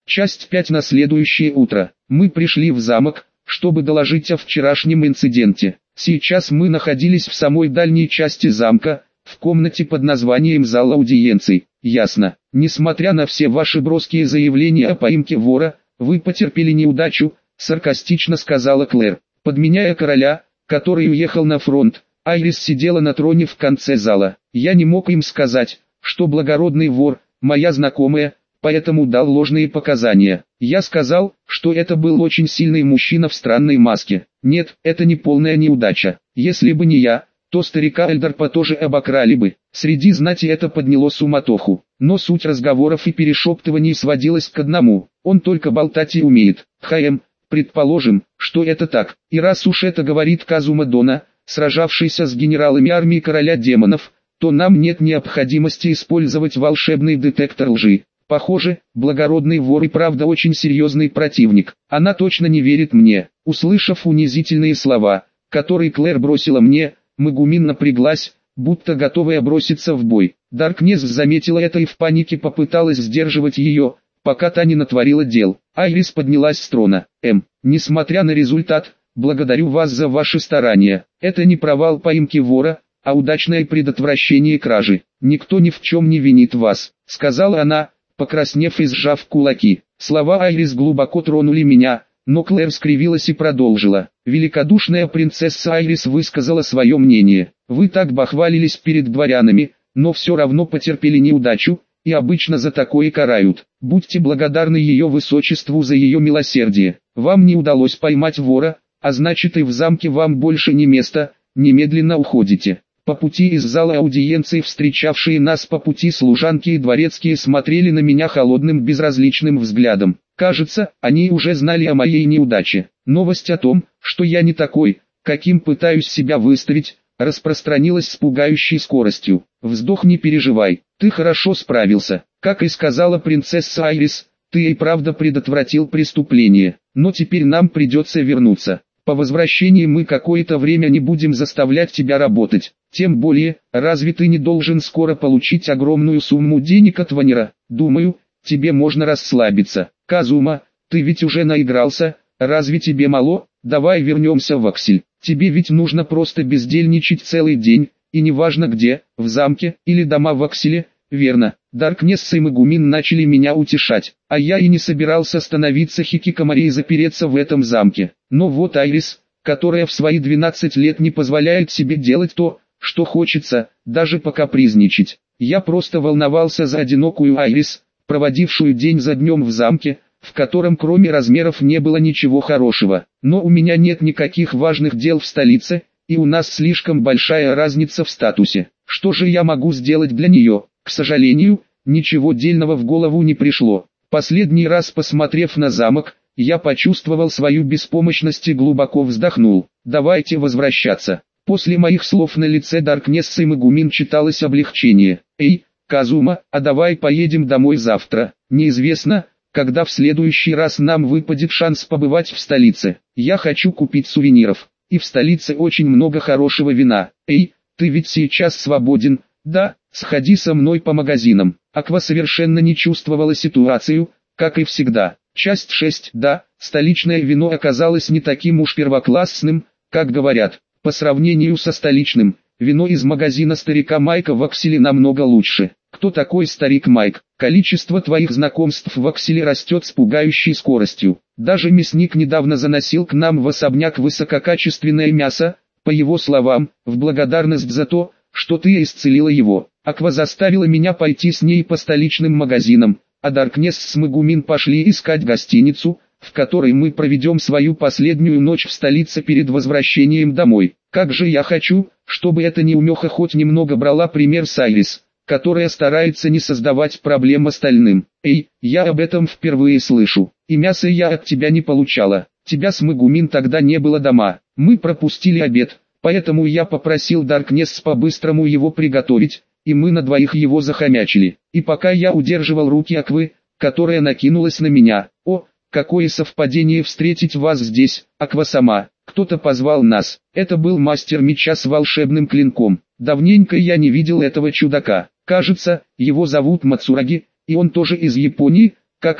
Часть 5 на следующее утро. Мы пришли в замок, чтобы доложить о вчерашнем инциденте. Сейчас мы находились в самой дальней части замка, в комнате под названием «Зал аудиенций». Ясно. Несмотря на все ваши броские заявления о поимке вора, вы потерпели неудачу, саркастично сказала Клэр. Подменяя короля, который уехал на фронт, Айрис сидела на троне в конце зала. Я не мог им сказать, что благородный вор, моя знакомая, поэтому дал ложные показания. Я сказал, что это был очень сильный мужчина в странной маске. Нет, это не полная неудача. Если бы не я, то старика Эльдарпа тоже обокрали бы. Среди знати это подняло суматоху. Но суть разговоров и перешептываний сводилась к одному. Он только болтать и умеет. Предположим, что это так. И раз уж это говорит Казума Дона, сражавшийся с генералами армии короля демонов, то нам нет необходимости использовать волшебный детектор лжи. Похоже, благородный вор и правда очень серьезный противник. Она точно не верит мне. Услышав унизительные слова, которые Клэр бросила мне, Мегумин напряглась, будто готовая броситься в бой. Даркнесс заметила это и в панике попыталась сдерживать ее, пока та не натворила дел. Айрис поднялась с трона. Несмотря на результат, благодарю вас за ваши старания. Это не провал поимки вора, а удачное предотвращение кражи. Никто ни в чем не винит вас, сказала она, покраснев и сжав кулаки. Слова Айрис глубоко тронули меня, но Клэр скривилась и продолжила. Великодушная принцесса Айрис высказала свое мнение. Вы так бахвалились перед дворянами, но все равно потерпели неудачу, и обычно за такое карают. Будьте благодарны ее высочеству за ее милосердие. Вам не удалось поймать вора, а значит и в замке вам больше не место, немедленно уходите. По пути из зала аудиенции встречавшие нас по пути служанки и дворецкие смотрели на меня холодным безразличным взглядом. Кажется, они уже знали о моей неудаче. Новость о том, что я не такой, каким пытаюсь себя выставить, распространилась с пугающей скоростью. Вздох, не переживай, ты хорошо справился. Как и сказала принцесса Айрис, ты и правда предотвратил преступление. Но теперь нам придется вернуться. По возвращении мы какое-то время не будем заставлять тебя работать. Тем более, разве ты не должен скоро получить огромную сумму денег от Ванера? Думаю, тебе можно расслабиться. Казума, ты ведь уже наигрался, разве тебе мало? Давай вернемся в Аксель. Тебе ведь нужно просто бездельничать целый день, и неважно где, в замке или дома в Акселе, верно? Даркнесс и Мегумин начали меня утешать, а я и не собирался становиться хикикомори и запереться в этом замке. Но вот Айрис, которая в свои 12 лет не позволяет себе делать то, что хочется, даже покапризничать. Я просто волновался за одинокую Айрис, проводившую день за днем в замке, в котором кроме размеров не было ничего хорошего. Но у меня нет никаких важных дел в столице, и у нас слишком большая разница в статусе. Что же я могу сделать для нее? К сожалению, ничего дельного в голову не пришло. Последний раз посмотрев на замок, я почувствовал свою беспомощность и глубоко вздохнул. Давайте возвращаться. После моих слов на лице Даркнесса и Мегумин читалось облегчение. Эй, Казума, а давай поедем домой завтра. Неизвестно, когда в следующий раз нам выпадет шанс побывать в столице. Я хочу купить сувениров. И в столице очень много хорошего вина. Эй, ты ведь сейчас свободен? Да, сходи со мной по магазинам. Аква совершенно не чувствовала ситуацию, как и всегда. Часть 6. Да, столичное вино оказалось не таким уж первоклассным, как говорят. По сравнению со столичным, вино из магазина старика Майка в Акселе намного лучше. Кто такой старик Майк? Количество твоих знакомств в Акселе растет с пугающей скоростью. Даже мясник недавно заносил к нам в особняк высококачественное мясо, по его словам, в благодарность за то, что ты исцелила его. Аква заставила меня пойти с ней по столичным магазинам, а Даркнесс с Мегумин пошли искать гостиницу, в которой мы проведем свою последнюю ночь в столице перед возвращением домой. Как же я хочу, чтобы эта неумеха хоть немного брала пример с Айрис, которая старается не создавать проблем остальным. Эй, я об этом впервые слышу. И мясо я от тебя не получала. Тебя с Мегумин тогда не было дома. Мы пропустили обед, поэтому я попросил Даркнесс по-быстрому его приготовить, и мы на двоих его захомячили. И пока я удерживал руки Аквы, которая накинулась на меня. О, какое совпадение встретить вас здесь, Аква сама. Кто-то позвал нас. Это был мастер меча с волшебным клинком. Давненько я не видел этого чудака. Кажется, его зовут Мацураги, и он тоже из Японии, как и я.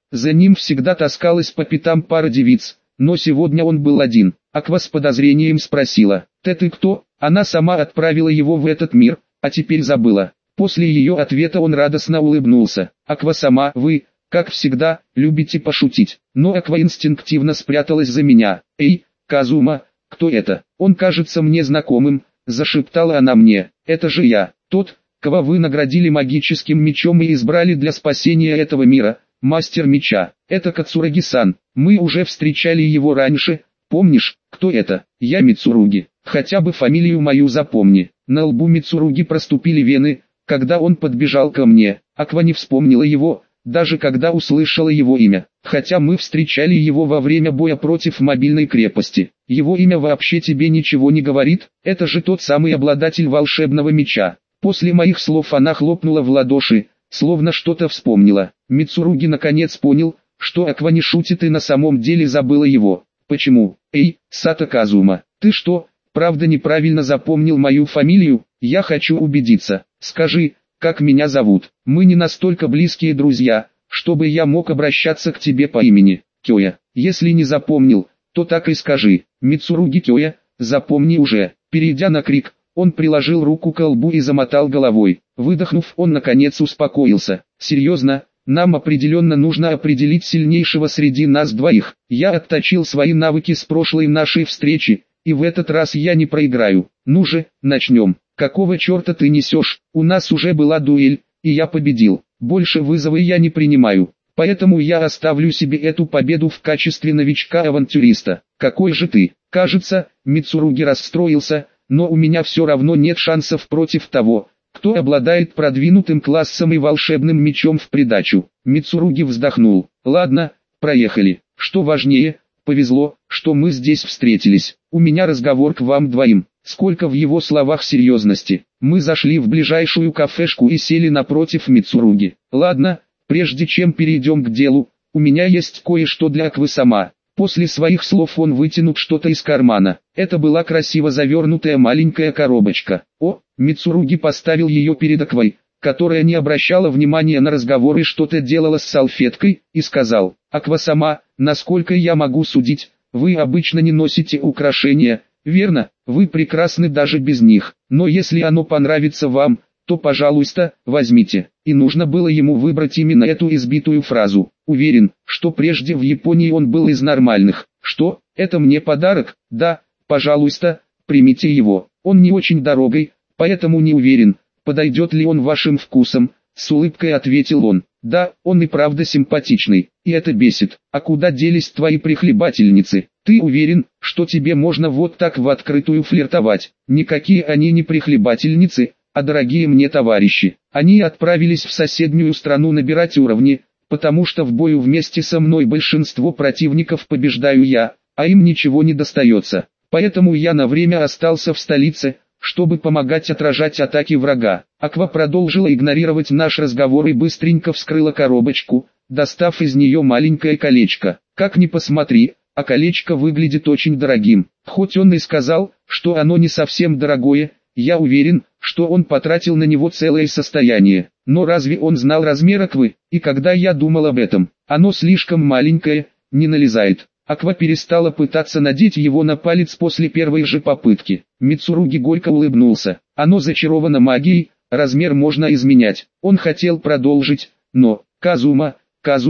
За ним всегда таскалась по пятам пара девиц, но сегодня он был один. Аква с подозрением спросила: ты кто? Она сама отправила его в этот мир, а теперь забыла. После ее ответа он радостно улыбнулся. Аква сама, вы, как всегда, любите пошутить. Но Аква инстинктивно спряталась за меня. Эй, Казума, кто это? Он кажется мне знакомым, зашептала она мне. Это же я, тот, кого вы наградили магическим мечом и избрали для спасения этого мира, мастер меча. Это Кацураги-сан, мы уже встречали его раньше, помнишь, кто это? Я Мицуруги, хотя бы фамилию мою запомни. На лбу Мицуруги проступили вены, когда он подбежал ко мне. Аква не вспомнила его, даже когда услышала его имя, хотя мы встречали его во время боя против мобильной крепости. Его имя вообще тебе ничего не говорит? Это же тот самый обладатель волшебного меча. После моих слов она хлопнула в ладоши, словно что-то вспомнила. Мицуруги наконец понял, что Аква не шутит и на самом деле забыла его. Почему? Эй, Сато Казума, ты что, правда неправильно запомнил мою фамилию? Я хочу убедиться. Скажи, как меня зовут? Мы не настолько близкие друзья, чтобы я мог обращаться к тебе по имени. Кёя. Если не запомнил, то так и скажи. Мицуруги Кёя, запомни уже. Перейдя на крик, он приложил руку к лбу и замотал головой. Выдохнув, он наконец успокоился. Серьезно, нам определенно нужно определить сильнейшего среди нас двоих. Я отточил свои навыки с прошлой нашей встречи, и в этот раз я не проиграю. Ну же, начнем. Какого черта ты несешь? У нас уже была дуэль, и я победил. Больше вызовы я не принимаю. Поэтому я оставлю себе эту победу в качестве новичка-авантюриста. Какой же ты? Кажется, Мицуруги расстроился, но у меня все равно нет шансов против того, кто обладает продвинутым классом и волшебным мечом в придачу. Мицуруги вздохнул. Ладно, проехали. Что важнее, повезло, что мы здесь встретились. У меня разговор к вам двоим. Сколько в его словах серьезности. Мы зашли в ближайшую кафешку и сели напротив Мицуруги. Ладно, прежде чем перейдем к делу, у меня есть кое-что для Аквы сама. После своих слов он вытянул что-то из кармана. Это была красиво завернутая маленькая коробочка. О, Мицуруги поставил ее перед Аквой, которая не обращала внимания на разговор и что-то делала с салфеткой, и сказал: Аква сама, насколько я могу судить, вы обычно не носите украшения, верно? Вы прекрасны даже без них, но если оно понравится вам, то пожалуйста, возьмите. И нужно было ему выбрать именно эту избитую фразу. Уверен, что прежде в Японии он был из нормальных. Что, это мне подарок? Да, пожалуйста, примите его. Он не очень дорогой, поэтому не уверен, подойдет ли он вашим вкусам. С улыбкой ответил он. Да, он и правда симпатичный, и это бесит. А куда делись твои прихлебательницы? Ты уверен, что тебе можно вот так в открытую флиртовать? Никакие они не прихлебательницы, а дорогие мне товарищи. Они отправились в соседнюю страну набирать уровни, потому что в бою вместе со мной большинство противников побеждаю я, а им ничего не достается. Поэтому я на время остался в столице, чтобы помогать отражать атаки врага. Аква продолжила игнорировать наш разговор и быстренько вскрыла коробочку, достав из нее маленькое колечко. Как ни посмотри, а колечко выглядит очень дорогим. Хоть он и сказал, что оно не совсем дорогое, я уверен, что он потратил на него целое состояние. Но разве он знал размер Аквы? И когда я думал об этом, оно слишком маленькое, не налезает. Аква перестала пытаться надеть его на палец после первой же попытки. Мицуруги горько улыбнулся. Оно зачаровано магией, размер можно изменять. Он хотел продолжить, но... Казума,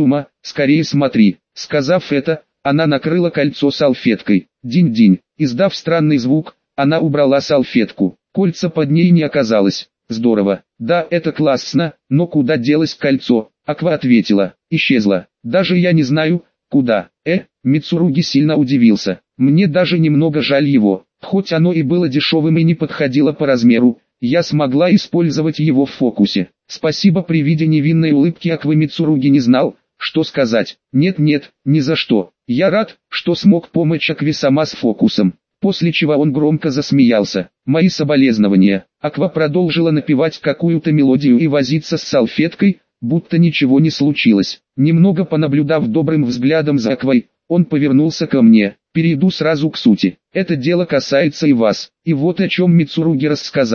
скорее смотри. Сказав это, она накрыла кольцо салфеткой. Динь-динь. Издав странный звук, она убрала салфетку. Кольца под ней не оказалось. Здорово. Да, это классно, но куда делось кольцо? Аква ответила. Исчезло. Даже я не знаю, куда. Мицуруги сильно удивился. Мне даже немного жаль его. Хоть оно и было дешевым и не подходило по размеру, я смогла использовать его в фокусе. Спасибо. При виде невинной улыбки Аквы Мицуруги не знал, что сказать. Нет, ни за что. Я рад, что смог помочь Акве сама с фокусом. После чего он громко засмеялся. Мои соболезнования. Аква продолжила напевать какую-то мелодию и возиться с салфеткой, будто ничего не случилось. Немного понаблюдав добрым взглядом за Аквой, он повернулся ко мне. Перейду сразу к сути. Это дело касается и вас. И вот о чем Мицуруги рассказал.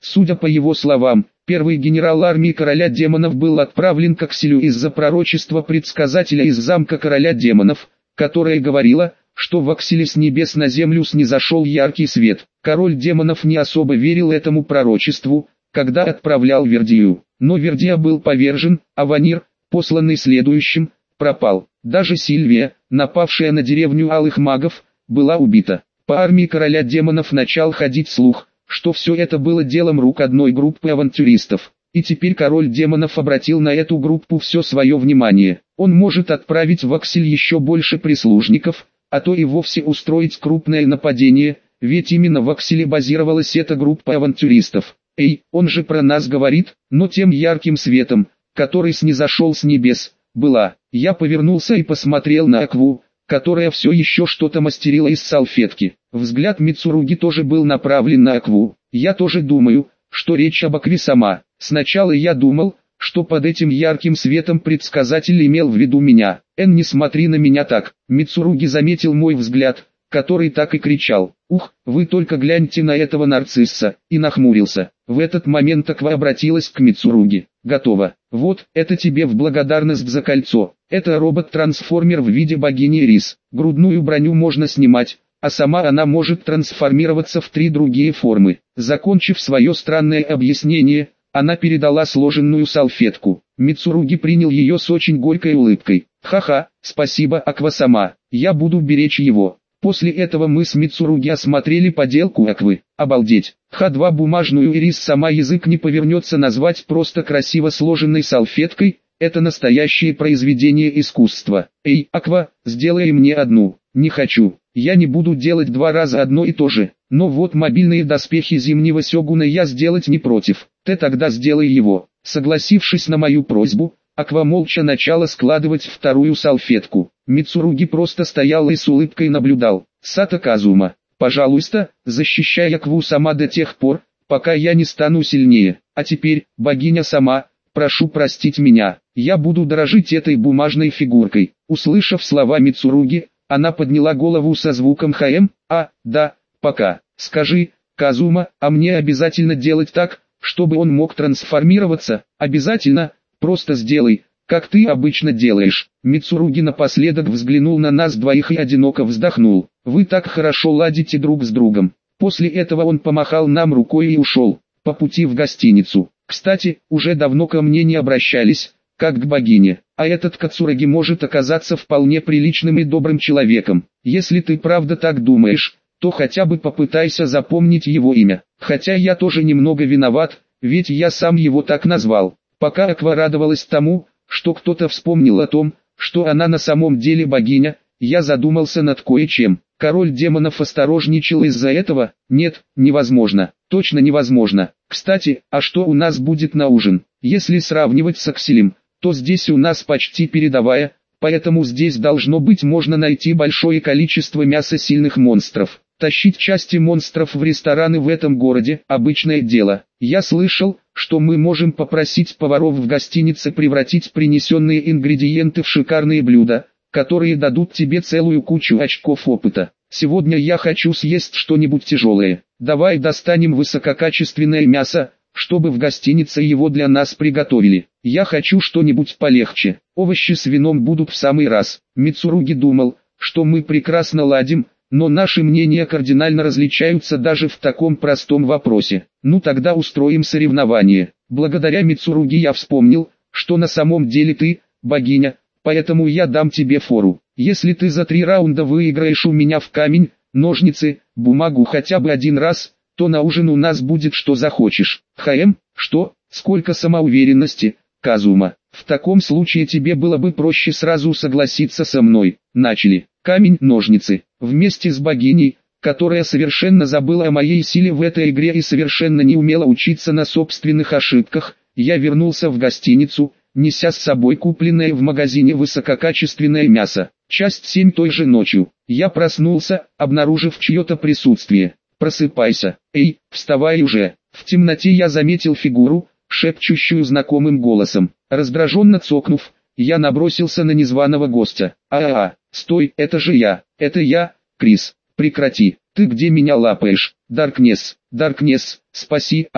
Судя по его словам, первый генерал армии короля демонов был отправлен к Акселю из-за пророчества предсказателя из замка короля демонов, которое говорило, что в Акселе с небес на землю снизошел яркий свет. Король демонов не особо верил этому пророчеству, когда отправлял Вердию. Но Вердия был повержен, а Ванир, посланный следующим, пропал. Даже Сильвия, напавшая на деревню алых магов, была убита. По армии короля демонов начал ходить слух, что все это было делом рук одной группы авантюристов. И теперь король демонов обратил на эту группу все свое внимание. Он может отправить в Аксель еще больше прислужников, а то и вовсе устроить крупное нападение, ведь именно в Акселе базировалась эта группа авантюристов. Эй, он же про нас говорит, но тем ярким светом, который снизошел с небес, была. Я повернулся и посмотрел на Акву, которая все еще что-то мастерила из салфетки. Взгляд Мицуруги тоже был направлен на Акву. Я тоже думаю, что речь об Акве сама. Сначала я думал, что под этим ярким светом предсказатель имел в виду меня. Не смотри на меня так. Мицуруги заметил мой взгляд, который так и кричал: «Ух, вы только гляньте на этого нарцисса», и нахмурился. В этот момент Аква обратилась к Мицуруги. «Готово. Вот, это тебе в благодарность за кольцо. Это робот-трансформер в виде богини Рис. Грудную броню можно снимать, а сама она может трансформироваться в 3 другие формы». Закончив свое странное объяснение, она передала сложенную салфетку. Мицуруги принял ее с очень горькой улыбкой. «Ха-ха, спасибо, Аква-сама, я буду беречь его». После этого мы с Мицуруги осмотрели поделку Аквы. Обалдеть! Х2 бумажную ирис сама язык не повернется назвать просто красиво сложенной салфеткой, это настоящее произведение искусства. Эй, Аква, сделай мне одну. Не хочу, я не буду делать 2 раза одно и то же. Но вот мобильные доспехи зимнего сёгуна я сделать не против. Ты тогда сделай его. Согласившись на мою просьбу, Аква молча начала складывать вторую салфетку. Мицуруги просто стоял и с улыбкой наблюдал. «Сато Казума, пожалуйста, защищай Акву сама до тех пор, пока я не стану сильнее. А теперь, богиня сама, прошу простить меня, я буду дорожить этой бумажной фигуркой». Услышав слова Мицуруги, она подняла голову со звуком «ХМ», да, пока. Скажи, Казума, а мне обязательно делать так, чтобы он мог трансформироваться? Обязательно? Просто сделай, как ты обычно делаешь». Мицуруги напоследок взглянул на нас двоих и одиноко вздохнул. «Вы так хорошо ладите друг с другом». После этого он помахал нам рукой и ушел, по пути в гостиницу. Кстати, уже давно ко мне не обращались, как к богине. А этот Кацураги может оказаться вполне приличным и добрым человеком. Если ты правда так думаешь, то хотя бы попытайся запомнить его имя. Хотя я тоже немного виноват, ведь я сам его так назвал. Пока Аква радовалась тому, что кто-то вспомнил о том, что она на самом деле богиня, я задумался над кое-чем. Король демонов осторожничал из-за этого? Нет, невозможно. Точно невозможно. Кстати, а что у нас будет на ужин? Если сравнивать с Акселем, то здесь у нас почти передовая, поэтому здесь должно быть можно найти большое количество мяса сильных монстров. Тащить части монстров в рестораны в этом городе – обычное дело. Я слышал, что мы можем попросить поваров в гостинице превратить принесенные ингредиенты в шикарные блюда, которые дадут тебе целую кучу очков опыта. Сегодня я хочу съесть что-нибудь тяжелое. Давай достанем высококачественное мясо, чтобы в гостинице его для нас приготовили. Я хочу что-нибудь полегче. Овощи с вином будут в самый раз. Мицуруги думал, что мы прекрасно ладим, но наши мнения кардинально различаются даже в таком простом вопросе. Ну тогда устроим соревнование. Благодаря Мицуруги я вспомнил, что на самом деле ты, богиня, поэтому я дам тебе фору. Если ты за 3 раунда выиграешь у меня в камень, ножницы, бумагу хотя бы 1 раз, то на ужин у нас будет что захочешь. Что? Сколько самоуверенности, Казума. В таком случае тебе было бы проще сразу согласиться со мной. Начали. Камень, ножницы. Вместе с богиней, которая совершенно забыла о моей силе в этой игре и совершенно не умела учиться на собственных ошибках, я вернулся в гостиницу, неся с собой купленное в магазине высококачественное мясо. Часть 7 той же ночью. Я проснулся, обнаружив чье-то присутствие. «Просыпайся, эй, вставай уже». В темноте я заметил фигуру, шепчущую знакомым голосом. Раздраженно цокнув, я набросился на незваного гостя. Стой, это же я, это я, Крис, прекрати, ты где меня лапаешь, Даркнесс, спаси,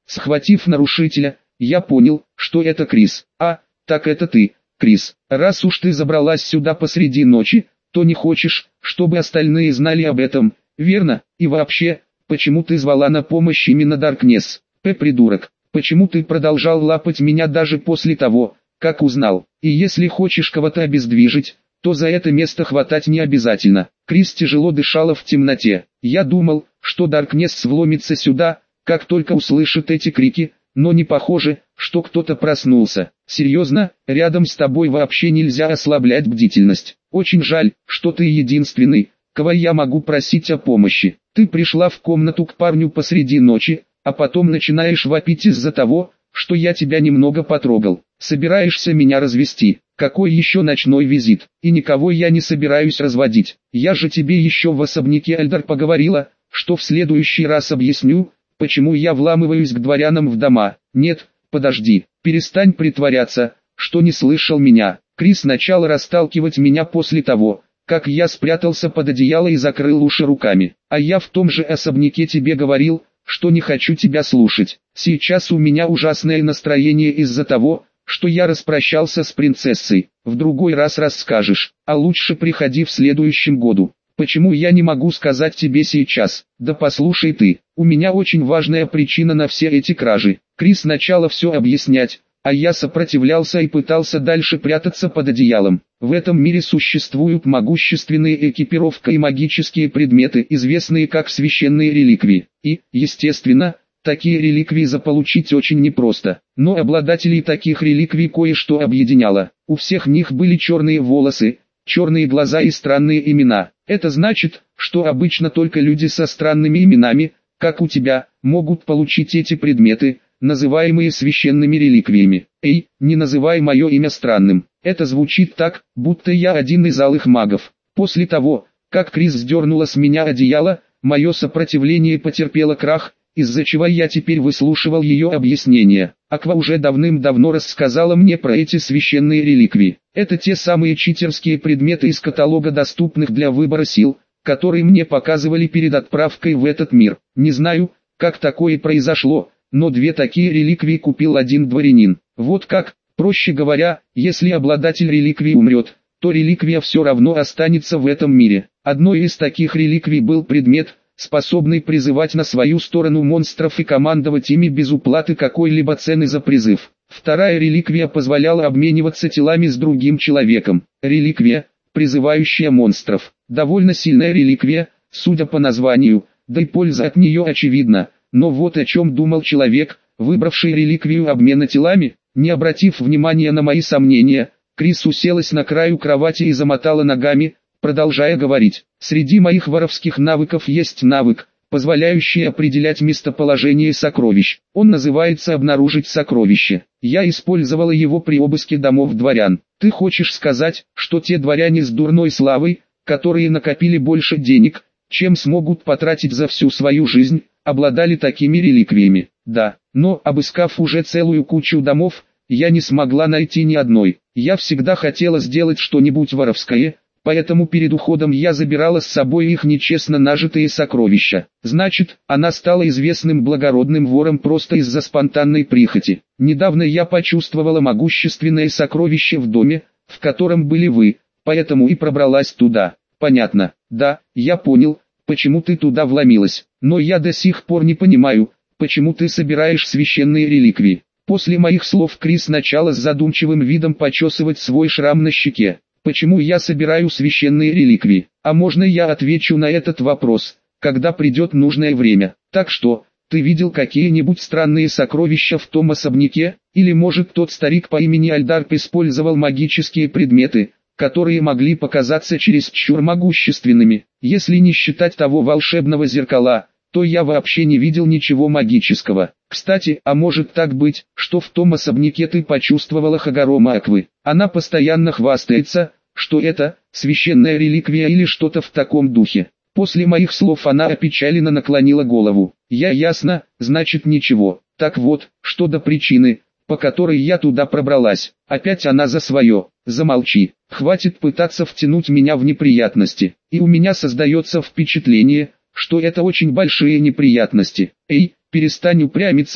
Схватив нарушителя, я понял, что это Крис. А, так это ты, Крис. Раз уж ты забралась сюда посреди ночи, то не хочешь, чтобы остальные знали об этом, верно? И вообще, почему ты звала на помощь именно Даркнесс? Придурок, почему ты продолжал лапать меня даже после того, как узнал? И если хочешь кого-то обездвижить, то за это место хватать не обязательно. Крис тяжело дышала в темноте. Я думал, что Даркнесс вломится сюда, как только услышит эти крики, но не похоже, что кто-то проснулся. Серьезно, рядом с тобой вообще нельзя ослаблять бдительность. Очень жаль, что ты единственный, кого я могу просить о помощи. Ты пришла в комнату к парню посреди ночи, а потом начинаешь вопить из-за того, что я тебя немного потрогал. Собираешься меня развести? Какой еще ночной визит? И никого я не собираюсь разводить. Я же тебе еще в особняке Эльдар поговорила, что в следующий раз объясню, почему я вламываюсь к дворянам в дома. Нет, подожди, перестань притворяться, что не слышал меня. Крис начал расталкивать меня после того, как я спрятался под одеяло и закрыл уши руками. А я в том же особняке тебе говорил, что не хочу тебя слушать. Сейчас у меня ужасное настроение из-за того, что я распрощался с принцессой. В другой раз расскажешь, а лучше приходи в следующем году. Почему я не могу сказать тебе сейчас? Да послушай ты, у меня очень важная причина на все эти кражи. Крис начала все объяснять, а я сопротивлялся и пытался дальше прятаться под одеялом. В этом мире существуют могущественные экипировка и магические предметы, известные как священные реликвии. И, естественно, такие реликвии заполучить очень непросто. Но обладателей таких реликвий кое-что объединяло. У всех них были черные волосы, черные глаза и странные имена. Это значит, что обычно только люди со странными именами, как у тебя, могут получить эти предметы, называемые священными реликвиями. Эй, не называй мое имя странным. Это звучит так, будто я один из алых магов. После того, как Крис сдернула с меня одеяло, мое сопротивление потерпело крах, из-за чего я теперь выслушивал ее объяснения. Аква уже давным-давно рассказала мне про эти священные реликвии. Это те самые читерские предметы из каталога доступных для выбора сил, которые мне показывали перед отправкой в этот мир. Не знаю, как такое произошло, но две такие реликвии купил один дворянин. Вот как, проще говоря, если обладатель реликвии умрет, то реликвия все равно останется в этом мире. Одной из таких реликвий был предмет, способный призывать на свою сторону монстров и командовать ими без уплаты какой-либо цены за призыв. Вторая реликвия позволяла обмениваться телами с другим человеком. Реликвия, призывающая монстров. Довольно сильная реликвия, судя по названию, да и польза от нее очевидна. Но вот о чем думал человек, выбравший реликвию обмена телами. Не обратив внимания на мои сомнения, Крис уселась на краю кровати и замотала ногами, продолжая говорить. Среди моих воровских навыков есть навык, позволяющий определять местоположение сокровищ. Он называется «Обнаружить сокровище». Я использовала его при обыске домов дворян. Ты хочешь сказать, что те дворяне с дурной славой, которые накопили больше денег, чем смогут потратить за всю свою жизнь, обладали такими реликвиями? Да, но обыскав уже целую кучу домов, я не смогла найти ни одной. Я всегда хотела сделать что-нибудь воровское, поэтому перед уходом я забирала с собой их нечестно нажитые сокровища. Значит, она стала известным благородным вором просто из-за спонтанной прихоти. Недавно я почувствовала могущественное сокровище в доме, в котором были вы, поэтому и пробралась туда. Понятно, да, я понял, почему ты туда вломилась. Но я до сих пор не понимаю, почему ты собираешь священные реликвии. После моих слов Крис сначала с задумчивым видом почесывать свой шрам на щеке. Почему я собираю священные реликвии? А можно я отвечу на этот вопрос, когда придет нужное время? Так что, ты видел какие-нибудь странные сокровища в том особняке? Или может тот старик по имени Альдарп использовал магические предметы, которые могли показаться чересчур могущественными? Если не считать того волшебного зеркала, то я вообще не видел ничего магического. Кстати, а может так быть, что в том особняке ты почувствовала Хагарома Аквы? Она постоянно хвастается, что это священная реликвия или что-то в таком духе. После моих слов она опечаленно наклонила голову. Ясно, значит ничего. Так вот, что до причины, по которой я туда пробралась. Опять она за свое. Замолчи. Хватит пытаться втянуть меня в неприятности. И у меня создается впечатление, что это очень большие неприятности. Эй, перестань упрямиться,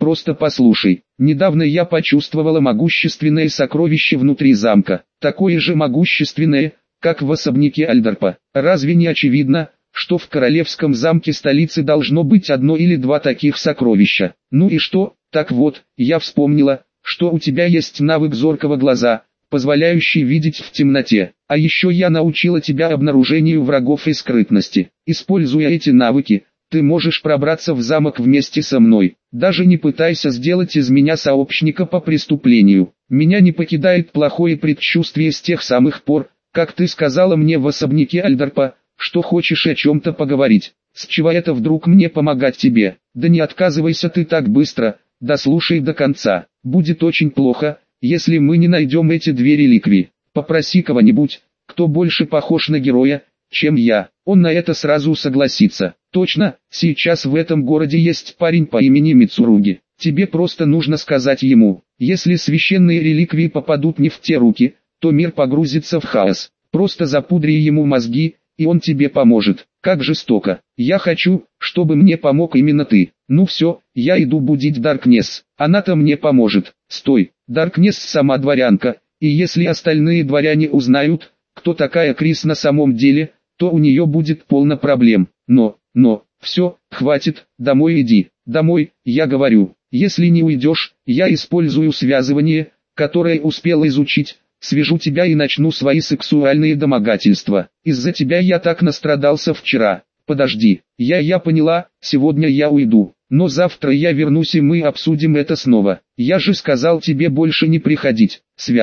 просто послушай. Недавно я почувствовала могущественное сокровище внутри замка, такое же могущественное, как в особняке Альдерпа. Разве не очевидно, что в королевском замке столицы должно быть одно или два таких сокровища? Ну и что? Так вот, я вспомнила, что у тебя есть навык зоркого глаза, позволяющий видеть в темноте. А еще я научила тебя обнаружению врагов и скрытности. Используя эти навыки, ты можешь пробраться в замок вместе со мной. Даже не пытайся сделать из меня сообщника по преступлению. Меня не покидает плохое предчувствие с тех самых пор, как ты сказала мне в особняке Альдерпа, что хочешь о чем-то поговорить. С чего это вдруг мне помогать тебе? Да не отказывайся ты так быстро, дослушай до конца. Будет очень плохо, если мы не найдем эти две реликвии. Попроси кого-нибудь, кто больше похож на героя, чем я. Он на это сразу согласится. Точно, сейчас в этом городе есть парень по имени Мицуруги. Тебе просто нужно сказать ему, если священные реликвии попадут не в те руки, то мир погрузится в хаос. Просто запудри ему мозги, и он тебе поможет. Как жестоко. Я хочу, чтобы мне помог именно ты. Ну все, я иду будить Даркнесс. Она-то мне поможет. Стой, Даркнесс сама дворянка, и если остальные дворяне узнают, кто такая Крис на самом деле, то у нее будет полно проблем. Но, все, хватит, домой иди. Домой, я говорю. Если не уйдешь, я использую связывание, которое успел изучить. Свяжу тебя и начну свои сексуальные домогательства. Из-за тебя я так настрадался вчера. Подожди, я поняла, сегодня я уйду. Но завтра я вернусь и мы обсудим это снова. Я же сказал тебе больше не приходить.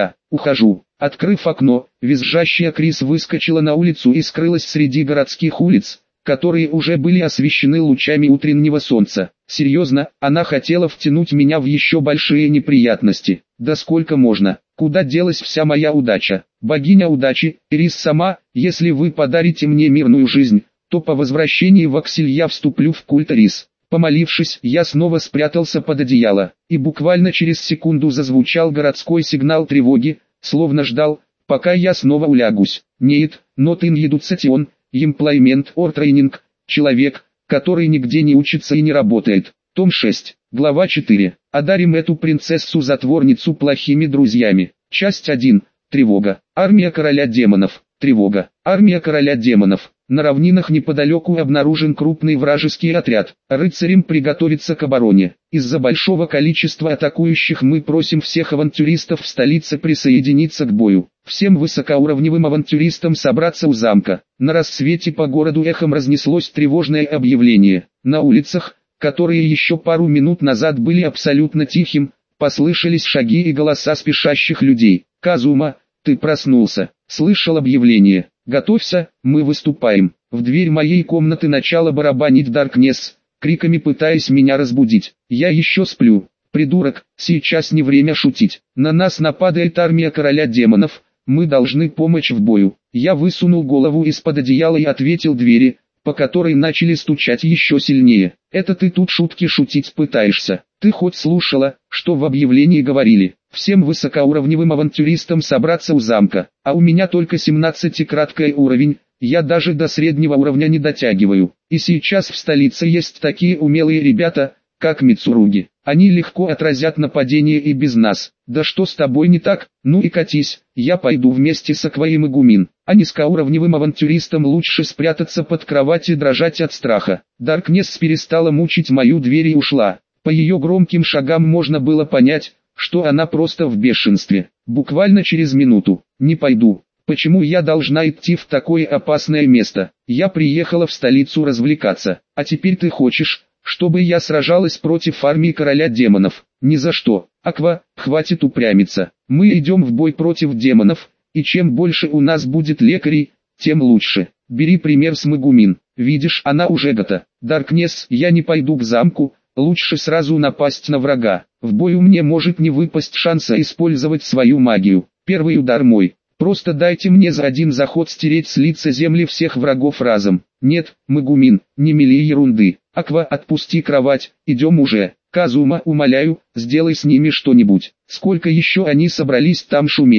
Ухожу. Открыв окно, визжащая Крис выскочила на улицу и скрылась среди городских улиц, которые уже были освещены лучами утреннего солнца. Серьезно, она хотела втянуть меня в еще большие неприятности. Да сколько можно? Куда делась вся моя удача? Богиня удачи, Ирис сама, если вы подарите мне мирную жизнь, то по возвращении в Аксель я вступлю в культ Ирис. Помолившись, я снова спрятался под одеяло, и буквально через секунду зазвучал городской сигнал тревоги, словно ждал, пока я снова улягусь. Нет, not in education, employment or training, человек, который нигде не учится и не работает. Том 6, глава 4. Одарим эту принцессу-затворницу плохими друзьями. Часть 1. Тревога. Армия короля демонов. Тревога. Армия короля демонов. На равнинах неподалеку обнаружен крупный вражеский отряд. Рыцарям приготовиться к обороне. Из-за большого количества атакующих мы просим всех авантюристов в столице присоединиться к бою. Всем высокоуровневым авантюристам собраться у замка. На рассвете по городу эхом разнеслось тревожное объявление. На улицах, которые еще пару минут назад были абсолютно тихим, послышались шаги и голоса спешащих людей. «Казума, ты проснулся, слышал объявление. Готовься, мы выступаем». В дверь моей комнаты начала барабанить Даркнесс, криками пытаясь меня разбудить. «Я еще сплю, придурок, сейчас не время шутить. На нас нападает армия короля демонов, мы должны помочь в бою». Я высунул голову из-под одеяла и ответил двери, по которой начали стучать еще сильнее. «Это ты тут шутки шутить пытаешься? Ты хоть слушала, что в объявлении говорили? Всем высокоуровневым авантюристам собраться у замка, а у меня только 17-краткий уровень, я даже до среднего уровня не дотягиваю. И сейчас в столице есть такие умелые ребята, как Мицуруги. Они легко отразят нападение и без нас. Да что с тобой не так? Ну и катись, я пойду вместе с Акваем и Гумин. А низкоуровневым авантюристам лучше спрятаться под кровать и дрожать от страха». Даркнесс перестала мучить мою дверь и ушла. По ее громким шагам можно было понять, что она просто в бешенстве. Буквально через минуту. «Не пойду. Почему я должна идти в такое опасное место? Я приехала в столицу развлекаться. А теперь ты хочешь, чтобы я сражалась против армии короля демонов? Ни за что. Аква, хватит упрямиться. Мы идем в бой против демонов, и чем больше у нас будет лекарей, тем лучше. Бери пример с Мегумин. Видишь, она уже готова. Даркнесс, я не пойду к замку, лучше сразу напасть на врага. В бою мне может не выпасть шанса использовать свою магию. Первый удар мой. Просто дайте мне за один заход стереть с лица земли всех врагов разом». «Нет, Мегумин, не мели ерунды. Аква, отпусти кровать, идем уже. Казума, умоляю, сделай с ними что-нибудь. Сколько еще они собрались там шуметь?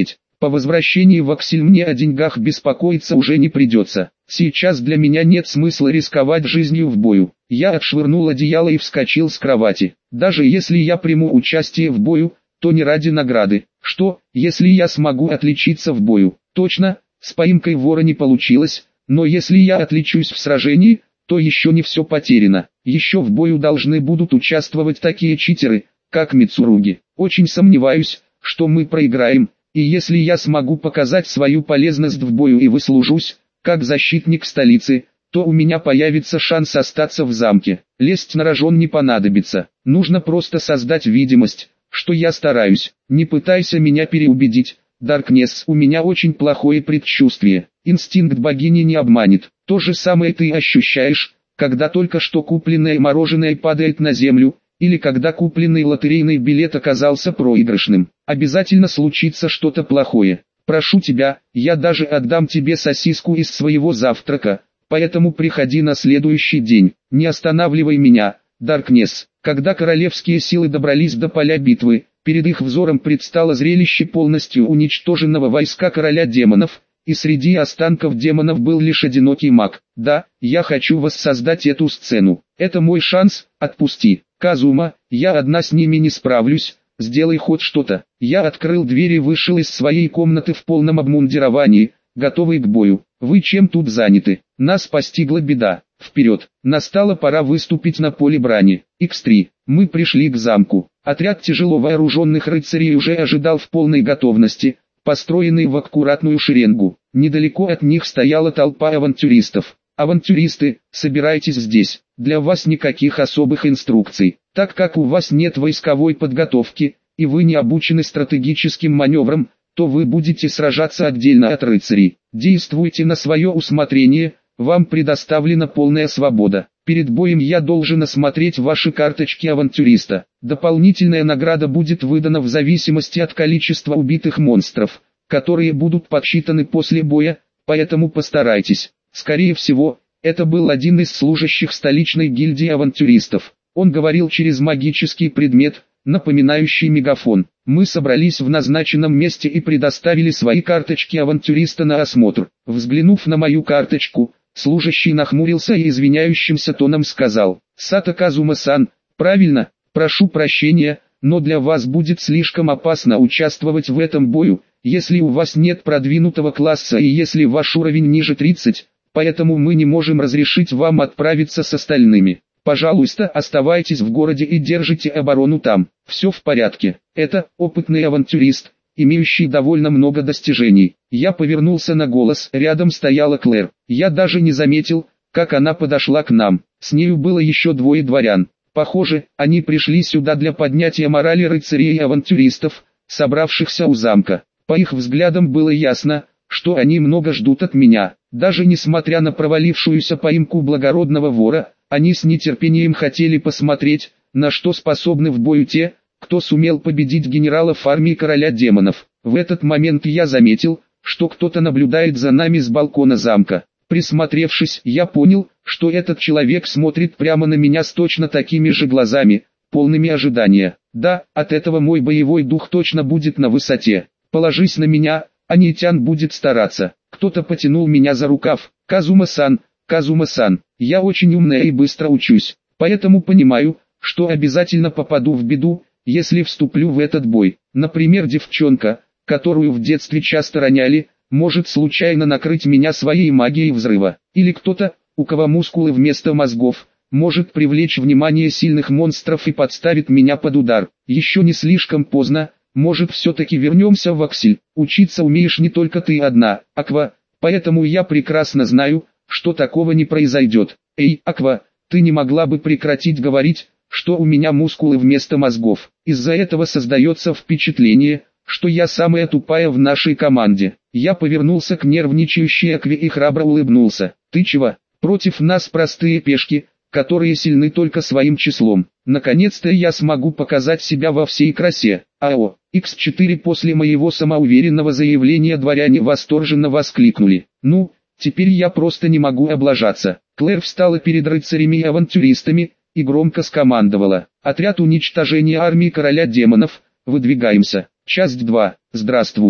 По возвращении в Аксель мне о деньгах беспокоиться уже не придется. Сейчас для меня нет смысла рисковать жизнью в бою. Я отшвырнул одеяло и вскочил с кровати. Даже если я приму участие в бою, то не ради награды. Что, если я смогу отличиться в бою? Точно, с поимкой вора не получилось, но если я отличусь в сражении, то еще не все потеряно. Еще в бою должны будут участвовать такие читеры, как Мицуруги. Очень сомневаюсь, что мы проиграем, и если я смогу показать свою полезность в бою и выслужусь, как защитник столицы, то у меня появится шанс остаться в замке. Лезть на рожон не понадобится, нужно просто создать видимость, что я стараюсь. Не пытайся меня переубедить, Даркнесс, у меня очень плохое предчувствие. Инстинкт богини не обманет. То же самое ты ощущаешь, когда только что купленное мороженое падает на землю, или когда купленный лотерейный билет оказался проигрышным. Обязательно случится что-то плохое. Прошу тебя, я даже отдам тебе сосиску из своего завтрака, поэтому приходи на следующий день. Не останавливай меня, Даркнесс. Когда королевские силы добрались до поля битвы, перед их взором предстало зрелище полностью уничтоженного войска короля демонов, и среди останков демонов был лишь одинокий маг. Да, я хочу воссоздать эту сцену. Это мой шанс, отпусти. Казума, я одна с ними не справлюсь, сделай хоть что-то. Я открыл дверь и вышел из своей комнаты в полном обмундировании, готовый к бою. Вы чем тут заняты? Нас постигла беда. Вперед! Настала пора выступить на поле брани. X3. Мы пришли к замку. Отряд тяжело вооруженных рыцарей уже ожидал в полной готовности, построенный в аккуратную шеренгу. Недалеко от них стояла толпа авантюристов. Авантюристы, собирайтесь здесь. Для вас никаких особых инструкций. Так как у вас нет войсковой подготовки, и вы не обучены стратегическим маневрам, то вы будете сражаться отдельно от рыцарей. Действуйте на свое усмотрение, вам предоставлена полная свобода. Перед боем я должен осмотреть ваши карточки авантюриста. Дополнительная награда будет выдана в зависимости от количества убитых монстров, которые будут подсчитаны после боя, поэтому постарайтесь. Скорее всего, это был один из служащих столичной гильдии авантюристов. Он говорил через магический предмет, напоминающий мегафон. Мы собрались в назначенном месте и предоставили свои карточки авантюриста на осмотр. Взглянув на мою карточку, служащий нахмурился и извиняющимся тоном сказал: «Сато Казума-сан, правильно, прошу прощения, но для вас будет слишком опасно участвовать в этом бою, если у вас нет продвинутого класса и если ваш уровень ниже 30, поэтому мы не можем разрешить вам отправиться с остальными. Пожалуйста, оставайтесь в городе и держите оборону там. Все в порядке». Это опытный авантюрист, имеющий довольно много достижений. Я повернулся на голос, рядом стояла Клэр. Я даже не заметил, как она подошла к нам. С нею было еще двое дворян. Похоже, они пришли сюда для поднятия морали рыцарей и авантюристов, собравшихся у замка. По их взглядам было ясно, что они много ждут от меня. Даже несмотря на провалившуюся поимку благородного вора, они с нетерпением хотели посмотреть, на что способны в бою те, кто сумел победить генералов армии короля демонов. В этот момент я заметил, что кто-то наблюдает за нами с балкона замка. Присмотревшись, я понял, что этот человек смотрит прямо на меня с точно такими же глазами, полными ожидания. Да, от этого мой боевой дух точно будет на высоте. Положись на меня, Анитян будет стараться. Кто-то потянул меня за рукав. Казума-сан, Казума-сан, я очень умная и быстро учусь, поэтому понимаю, что обязательно попаду в беду, если вступлю в этот бой. Например, девчонка, которую в детстве часто роняли, может случайно накрыть меня своей магией взрыва. Или кто-то, у кого мускулы вместо мозгов, может привлечь внимание сильных монстров и подставит меня под удар. Еще не слишком поздно, может все-таки вернемся в Аксель. Учиться умеешь не только ты одна, Аква, поэтому я прекрасно знаю, что такого не произойдет. Эй, Аква, ты не могла бы прекратить говорить, что у меня мускулы вместо мозгов? Из-за этого создается впечатление, что я самая тупая в нашей команде. Я повернулся к нервничающей Акве и храбро улыбнулся. Ты чего? Против нас простые пешки, которые сильны только своим числом. Наконец-то я смогу показать себя во всей красе. АО, X4. После моего самоуверенного заявления дворяне восторженно воскликнули. Ну, теперь я просто не могу облажаться. Клэр встала перед рыцарями и авантюристами и громко скомандовала: «Отряд уничтожения армии короля демонов, выдвигаемся». Часть 2. Здравствуйте.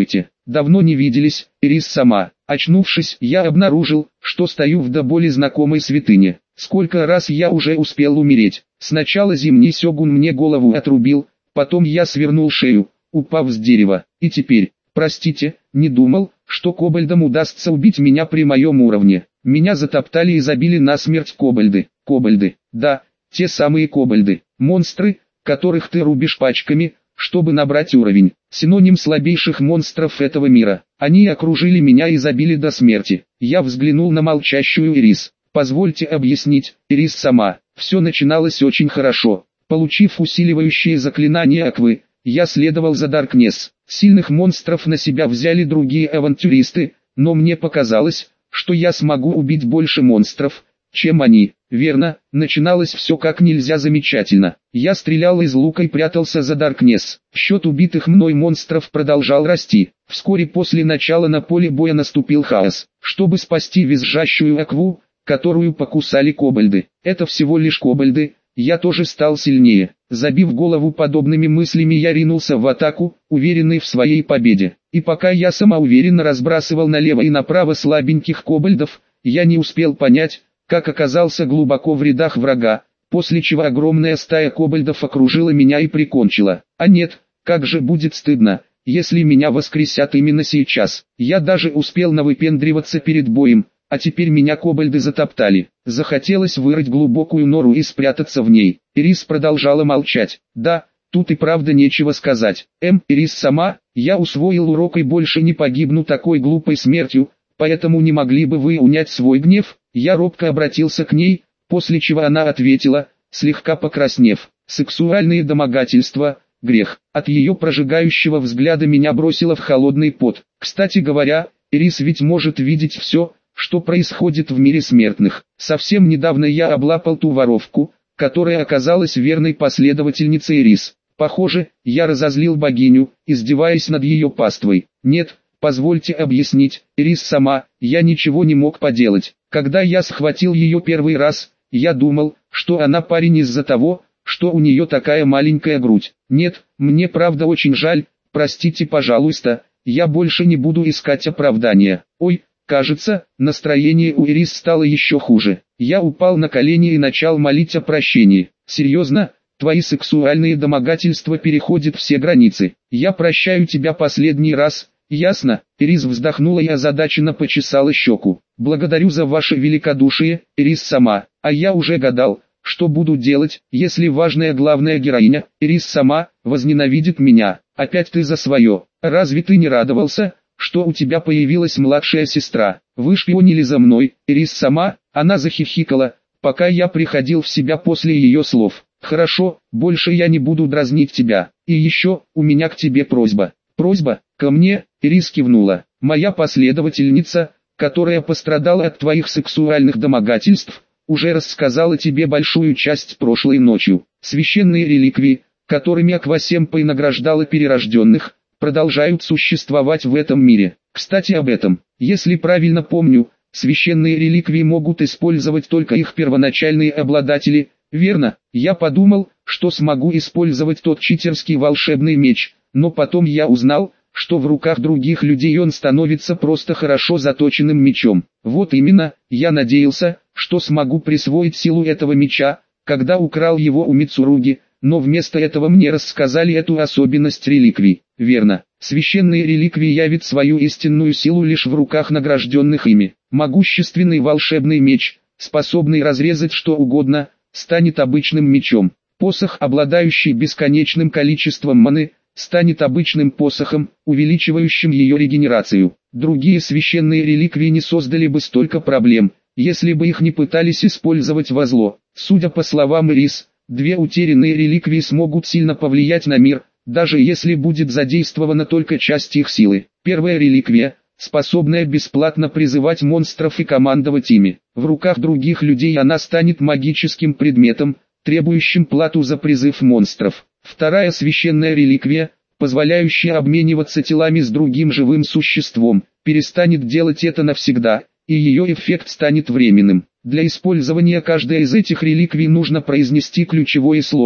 давно не виделись, Ирис-сама. Очнувшись, я обнаружил, что стою в до боли знакомой святыне. Сколько раз я уже успел умереть. Сначала зимний сёгун мне голову отрубил, потом я свернул шею, упав с дерева. И теперь, простите, не думал, что кобальдам удастся убить меня при моем уровне. Меня затоптали и забили насмерть кобальды. Кобальды, да, те самые кобальды. Монстры, которых ты рубишь пачками, чтобы набрать уровень. Синоним слабейших монстров этого мира. Они окружили меня и забили до смерти. Я взглянул на молчащую Ирис. Позвольте объяснить, Ирис-сама. Все начиналось очень хорошо. Получив усиливающее заклинание Аквы, я следовал за Даркнесс. Сильных монстров на себя взяли другие авантюристы, но мне показалось, что я смогу убить больше монстров, чем они. Верно, начиналось все как нельзя замечательно. Я стрелял из лука и прятался за Даркнесс. Счет убитых мной монстров продолжал расти. Вскоре после начала на поле боя наступил хаос. Чтобы спасти визжащую Акву, которую покусали кобальды. Это всего лишь кобальды, я тоже стал сильнее. Забив голову подобными мыслями, я ринулся в атаку, уверенный в своей победе. И пока я самоуверенно разбрасывал налево и направо слабеньких кобальдов, я не успел понять, как оказался глубоко в рядах врага, после чего огромная стая кобальдов окружила меня и прикончила. А нет, как же будет стыдно, если меня воскресят именно сейчас. Я даже успел навыпендриваться перед боем, а теперь меня кобальды затоптали. Захотелось вырыть глубокую нору и спрятаться в ней. Ирис продолжала молчать. Да, тут и правда нечего сказать. Ирис-сама, я усвоил урок и больше не погибну такой глупой смертью, поэтому не могли бы вы унять свой гнев? Я робко обратился к ней, после чего она ответила, слегка покраснев. Сексуальные домогательства – грех. От ее прожигающего взгляда меня бросило в холодный пот. Кстати говоря, Ирис ведь может видеть все, что происходит в мире смертных. Совсем недавно я облапал ту воровку, которая оказалась верной последовательницей Ирис. Похоже, я разозлил богиню, издеваясь над ее паствой. Нет, позвольте объяснить, Ирис-сама, я ничего не мог поделать. Когда я схватил ее первый раз, я думал, что она парень из-за того, что у нее такая маленькая грудь. Нет, мне правда очень жаль, простите пожалуйста, я больше не буду искать оправдания. Ой, кажется, настроение у Ирис стало еще хуже. Я упал на колени и начал молить о прощении. Серьезно, твои сексуальные домогательства переходят все границы. Я прощаю тебя последний раз, ясно? Ирис вздохнула и озадаченно почесала щеку. Благодарю за ваше великодушие, Ирис-сама, а я уже гадал, что буду делать, если важная главная героиня, Ирис-сама, возненавидит меня. Опять ты за свое. Разве ты не радовался, что у тебя появилась младшая сестра? Вы шпионили за мной, Ирис-сама? Она захихикала, пока я приходил в себя после ее слов. Хорошо, больше я не буду дразнить тебя. И еще, у меня к тебе просьба. Просьба? Ко мне? Ирис кивнула. Моя последовательница, которая пострадала от твоих сексуальных домогательств, уже рассказала тебе большую часть прошлой ночью. Священные реликвии, которыми Аквасемпой награждала перерожденных, продолжают существовать в этом мире. Кстати об этом, если правильно помню, священные реликвии могут использовать только их первоначальные обладатели, верно? Я подумал, что смогу использовать тот читерский волшебный меч, но потом я узнал, что в руках других людей он становится просто хорошо заточенным мечом. Вот именно, я надеялся, что смогу присвоить силу этого меча, когда украл его у Мицуруги, но вместо этого мне рассказали эту особенность реликвий. Верно, священные реликвии явят свою истинную силу лишь в руках награжденных ими. Могущественный волшебный меч, способный разрезать что угодно, станет обычным мечом. Посох, обладающий бесконечным количеством маны, станет обычным посохом, увеличивающим ее регенерацию. Другие священные реликвии не создали бы столько проблем, если бы их не пытались использовать во зло. Судя по словам Ирис, две утерянные реликвии смогут сильно повлиять на мир, даже если будет задействована только часть их силы. Первая реликвия, способная бесплатно призывать монстров и командовать ими. В руках других людей она станет магическим предметом, требующим плату за призыв монстров. Вторая священная реликвия, позволяющая обмениваться телами с другим живым существом, перестанет делать это навсегда, и ее эффект станет временным. Для использования каждой из этих реликвий нужно произнести ключевое слово,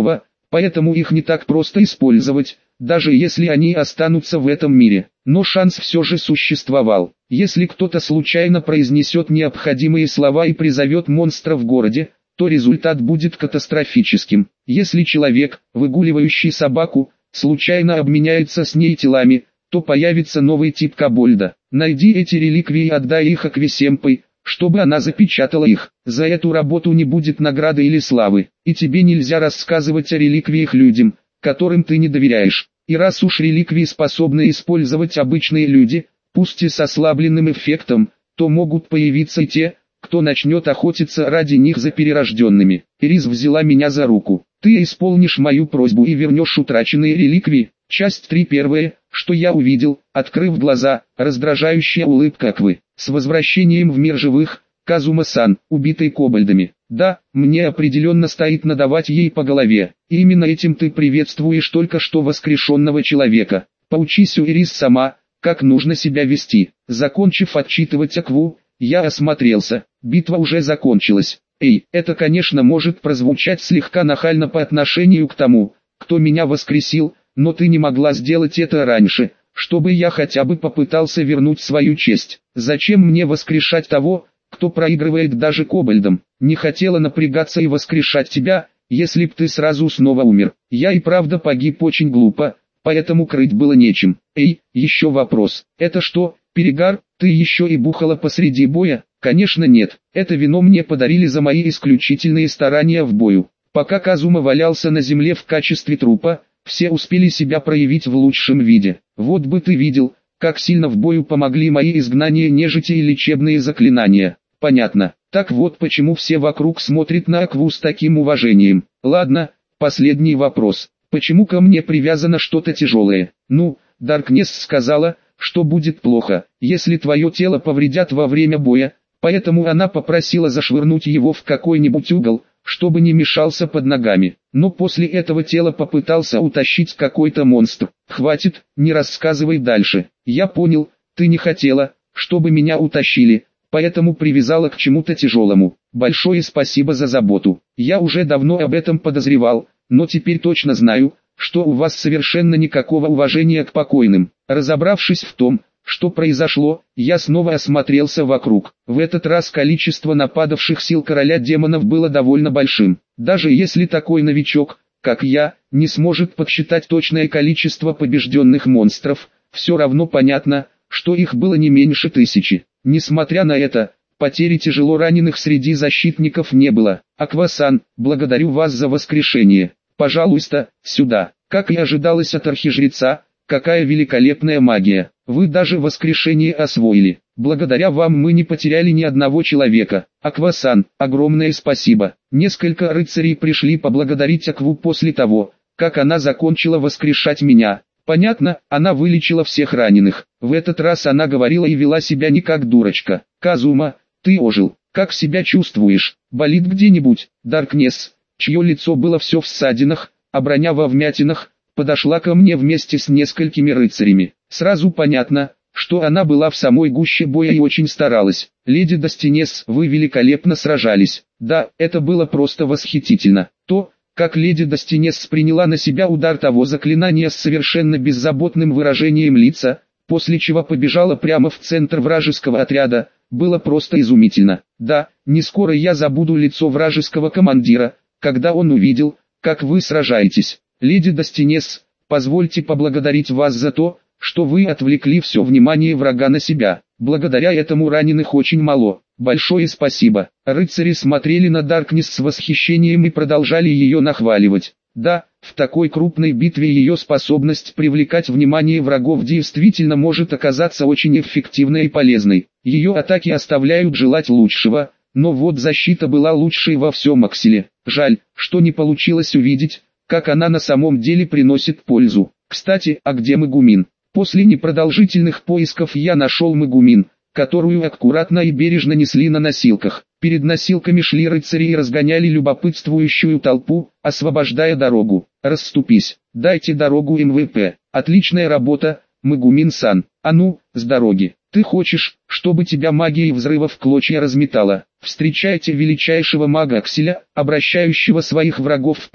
поэтому их не так просто использовать, даже если они останутся в этом мире. Но шанс все же существовал. Если кто-то случайно произнесет необходимые слова и призовет монстра в городе, то результат будет катастрофическим. Если человек, выгуливающий собаку, случайно обменяется с ней телами, то появится новый тип кобольда. Найди эти реликвии и отдай их Аквисемпой, чтобы она запечатала их. За эту работу не будет награды или славы, и тебе нельзя рассказывать о реликвиях людям, которым ты не доверяешь. И раз уж реликвии способны использовать обычные люди, пусть и с ослабленным эффектом, то могут появиться и те, кто начнет охотиться ради них за перерожденными. Ирис взяла меня за руку. Ты исполнишь мою просьбу и вернешь утраченные реликвии. Часть 3. Первое, что я увидел, открыв глаза, раздражающая улыбка Аквы. С возвращением в мир живых, Казума-сан, убитый кобальдами. Да, мне определенно стоит надавать ей по голове. И именно этим ты приветствуешь только что воскрешенного человека. Поучись у Ирис сама, как нужно себя вести. Закончив отчитывать Акву, я осмотрелся. Битва уже закончилась. Это конечно может прозвучать слегка нахально по отношению к тому, кто меня воскресил, но ты не могла сделать это раньше, чтобы я хотя бы попытался вернуть свою честь. Зачем мне воскрешать того, кто проигрывает даже кобальдам? Не хотела напрягаться и воскрешать тебя, если б ты сразу снова умер. Я и правда погиб очень глупо, поэтому крыть было нечем. Еще вопрос. Это что, перегар? Ты еще и бухала посреди боя? Конечно нет. Это вино мне подарили за мои исключительные старания в бою. Пока Казума валялся на земле в качестве трупа, все успели себя проявить в лучшем виде. Вот бы ты видел, как сильно в бою помогли мои изгнания нежити и лечебные заклинания. Понятно. Так вот почему все вокруг смотрят на Акву с таким уважением. Ладно, последний вопрос. Почему ко мне привязано что-то тяжелое? Ну, Даркнесс сказала, что будет плохо, если твое тело повредят во время боя, поэтому она попросила зашвырнуть его в какой-нибудь угол, чтобы не мешался под ногами. Но после этого тело попытался утащить какой-то монстр. Хватит, не рассказывай дальше. Я понял, ты не хотела, чтобы меня утащили, поэтому привязала к чему-то тяжелому. Большое спасибо за заботу. Я уже давно об этом подозревал, но теперь точно знаю, что у вас совершенно никакого уважения к покойным. Разобравшись в том, что произошло, я снова осмотрелся вокруг. В этот раз количество нападавших сил короля демонов было довольно большим. Даже если такой новичок, как я, не сможет подсчитать точное количество побежденных монстров, все равно понятно, что их было не меньше 1000. Несмотря на это, потери тяжело раненых среди защитников не было. Аква-сан, благодарю вас за воскрешение. Пожалуйста, сюда. Как и ожидалось от архижреца, какая великолепная магия. Вы даже воскрешение освоили. Благодаря вам мы не потеряли ни одного человека. Аква-сан, огромное спасибо. Несколько рыцарей пришли поблагодарить Акву после того, как она закончила воскрешать меня. Понятно, она вылечила всех раненых. В этот раз она говорила и вела себя не как дурочка. Казума, ты ожил. Как себя чувствуешь? Болит где-нибудь? Даркнесс, чье лицо было все в ссадинах, а броня во вмятинах, подошла ко мне вместе с несколькими рыцарями. Сразу понятно, что она была в самой гуще боя и очень старалась. Леди Достинес, вы великолепно сражались. Да, это было просто восхитительно. То, как леди Достинес приняла на себя удар того заклинания с совершенно беззаботным выражением лица, после чего побежала прямо в центр вражеского отряда, было просто изумительно. Да, не скоро я забуду лицо вражеского командира, когда он увидел, как вы сражаетесь. Леди Достинес, позвольте поблагодарить вас за то, что вы отвлекли все внимание врага на себя. Благодаря этому раненых очень мало. Большое спасибо. Рыцари смотрели на Даркнесс с восхищением и продолжали ее нахваливать. Да, в такой крупной битве ее способность привлекать внимание врагов действительно может оказаться очень эффективной и полезной. Ее атаки оставляют желать лучшего, но вот защита была лучшей во всем Акселе. Жаль, что не получилось увидеть, как она на самом деле приносит пользу. Кстати, а где Мегумин? После непродолжительных поисков я нашел Мегумин, которую аккуратно и бережно несли на носилках. Перед носилками шли рыцари и разгоняли любопытствующую толпу, освобождая дорогу. Расступись, дайте дорогу МВП. Отличная работа, Мегумин-сан. А ну, с дороги. Ты хочешь, чтобы тебя магией взрыва в клочья разметала? Встречайте величайшего мага Акселя, обращающего своих врагов в пыль.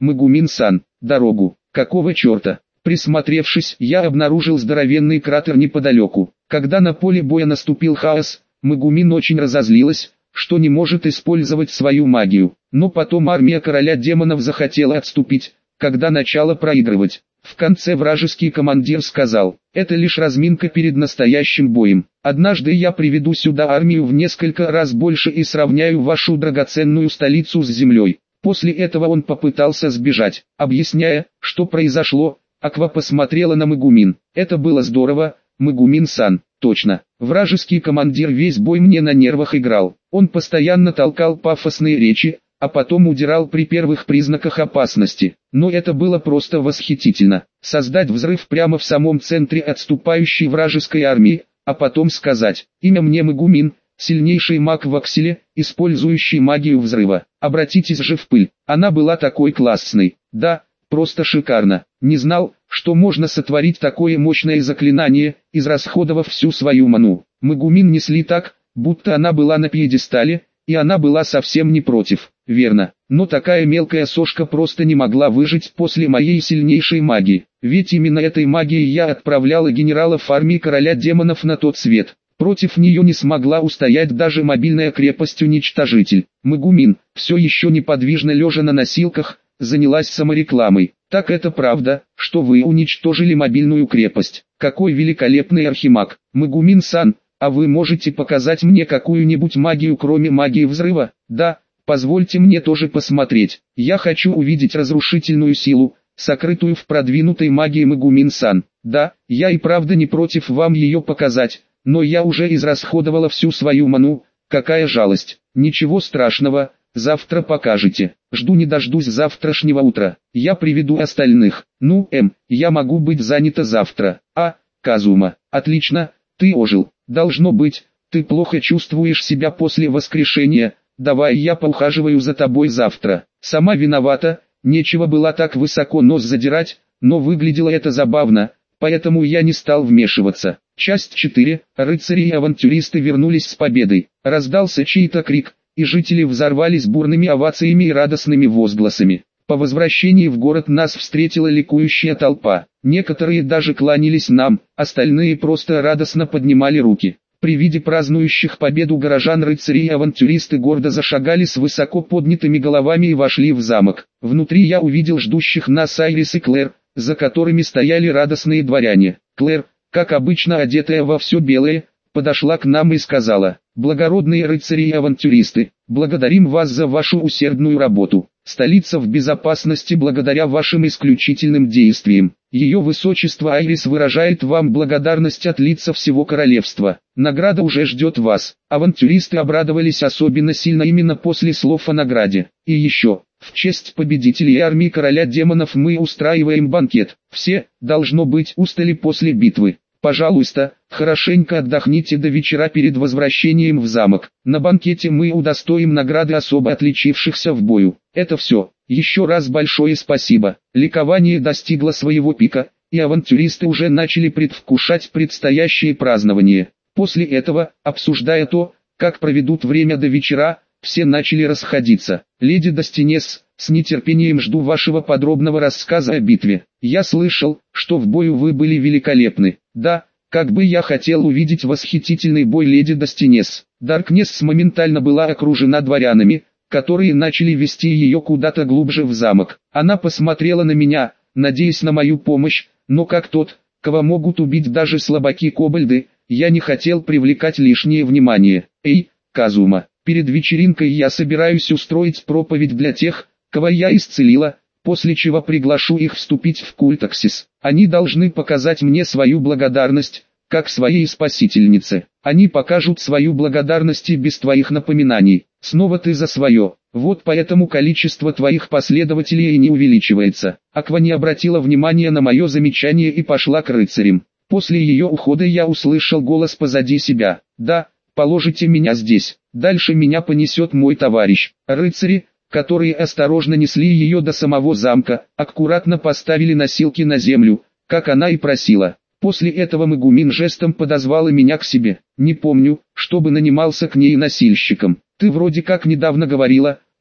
Магумин-сан, дорогу. Какого черта? Присмотревшись, я обнаружил здоровенный кратер неподалеку. Когда на поле боя наступил хаос, Магумин очень разозлилась, что не может использовать свою магию. Но потом армия короля демонов захотела отступить, когда начала проигрывать. В конце вражеский командир сказал: «Это лишь разминка перед настоящим боем. Однажды я приведу сюда армию в несколько раз больше и сравняю вашу драгоценную столицу с землей». После этого он попытался сбежать. Объясняя, что произошло, Аква посмотрела на Магумин. «Это было здорово, Магумин-сан». Точно. Вражеский командир весь бой мне на нервах играл. Он постоянно толкал пафосные речи, а потом удирал при первых признаках опасности. Но это было просто восхитительно. Создать взрыв прямо в самом центре отступающей вражеской армии, а потом сказать: «Имя мне Магумин, сильнейший маг в Акселе, использующий магию взрыва. Обратитесь же в пыль». Она была такой классной. Да, просто шикарно. Не знал, что можно сотворить такое мощное заклинание, израсходовав всю свою ману. Магумин несли так, будто она была на пьедестале, и она была совсем не против. Верно, но такая мелкая сошка просто не могла выжить после моей сильнейшей магии. Ведь именно этой магией я отправляла генералов армии короля демонов на тот свет. Против нее не смогла устоять даже мобильная крепость-уничтожитель. Магумин, все еще неподвижно лежа на носилках, занялась саморекламой. «Так это правда, что вы уничтожили мобильную крепость. Какой великолепный архимаг. Магумин-сан, а вы можете показать мне какую-нибудь магию кроме магии взрыва?» «Да, позвольте мне тоже посмотреть. Я хочу увидеть разрушительную силу, сокрытую в продвинутой магии Магумин-сан. Да, я и правда не против вам ее показать, но я уже израсходовала всю свою ману. Какая жалость. Ничего страшного, завтра покажете. Жду не дождусь завтрашнего утра. Я приведу остальных. Ну, я могу быть занята завтра. А, Казума, отлично, ты ожил. Должно быть, ты плохо чувствуешь себя после воскрешения. Давай я поухаживаю за тобой завтра. Сама виновата, нечего было так высоко нос задирать, но выглядело это забавно, поэтому я не стал вмешиваться. Часть 4. Рыцари и авантюристы вернулись с победой. Раздался чей-то крик, и жители взорвались бурными овациями и радостными возгласами. По возвращении в город нас встретила ликующая толпа. Некоторые даже кланялись нам, остальные просто радостно поднимали руки. При виде празднующих победу горожан рыцари и авантюристы гордо зашагали с высоко поднятыми головами и вошли в замок. Внутри я увидел ждущих нас Айрис и Клэр, за которыми стояли радостные дворяне. Клэр, как обычно одетая во все белое, подошла к нам и сказала: «Благородные рыцари и авантюристы, благодарим вас за вашу усердную работу. Столица в безопасности благодаря вашим исключительным действиям. Ее высочество Айрис выражает вам благодарность от лица всего королевства. Награда уже ждет вас». Авантюристы обрадовались особенно сильно именно после слов о награде. «И еще, в честь победителей армии короля демонов мы устраиваем банкет. Все, должно быть, устали после битвы. Пожалуйста, хорошенько отдохните до вечера перед возвращением в замок. На банкете мы удостоим награды особо отличившихся в бою. Это все. Еще раз большое спасибо». Ликование достигло своего пика, и авантюристы уже начали предвкушать предстоящее празднование. После этого, обсуждая то, как проведут время до вечера, все начали расходиться. «Леди Достинес, с нетерпением жду вашего подробного рассказа о битве. Я слышал, что в бою вы были великолепны». «Да, как бы я хотел увидеть восхитительный бой леди Достинес». Даркнесс моментально была окружена дворянами, которые начали вести ее куда-то глубже в замок. Она посмотрела на меня, надеясь на мою помощь, но как тот, кого могут убить даже слабаки-кобальды, я не хотел привлекать лишнее внимание. «Эй, Казума, перед вечеринкой я собираюсь устроить проповедь для тех, кого я исцелила, после чего приглашу их вступить в культ Аксис. Они должны показать мне свою благодарность, как своей спасительнице. Они покажут свою благодарность и без твоих напоминаний. Снова ты за свое. Вот поэтому количество твоих последователей и не увеличивается». Аква не обратила внимания на мое замечание и пошла к рыцарям. После ее ухода я услышал голос позади себя. «Да, положите меня здесь. Дальше меня понесет мой товарищ». Рыцари, которые осторожно несли ее до самого замка, аккуратно поставили носилки на землю, как она и просила. После этого Магумин жестом подозвала меня к себе. «Не помню, чтобы нанимался к ней носильщиком. Ты вроде как недавно говорила,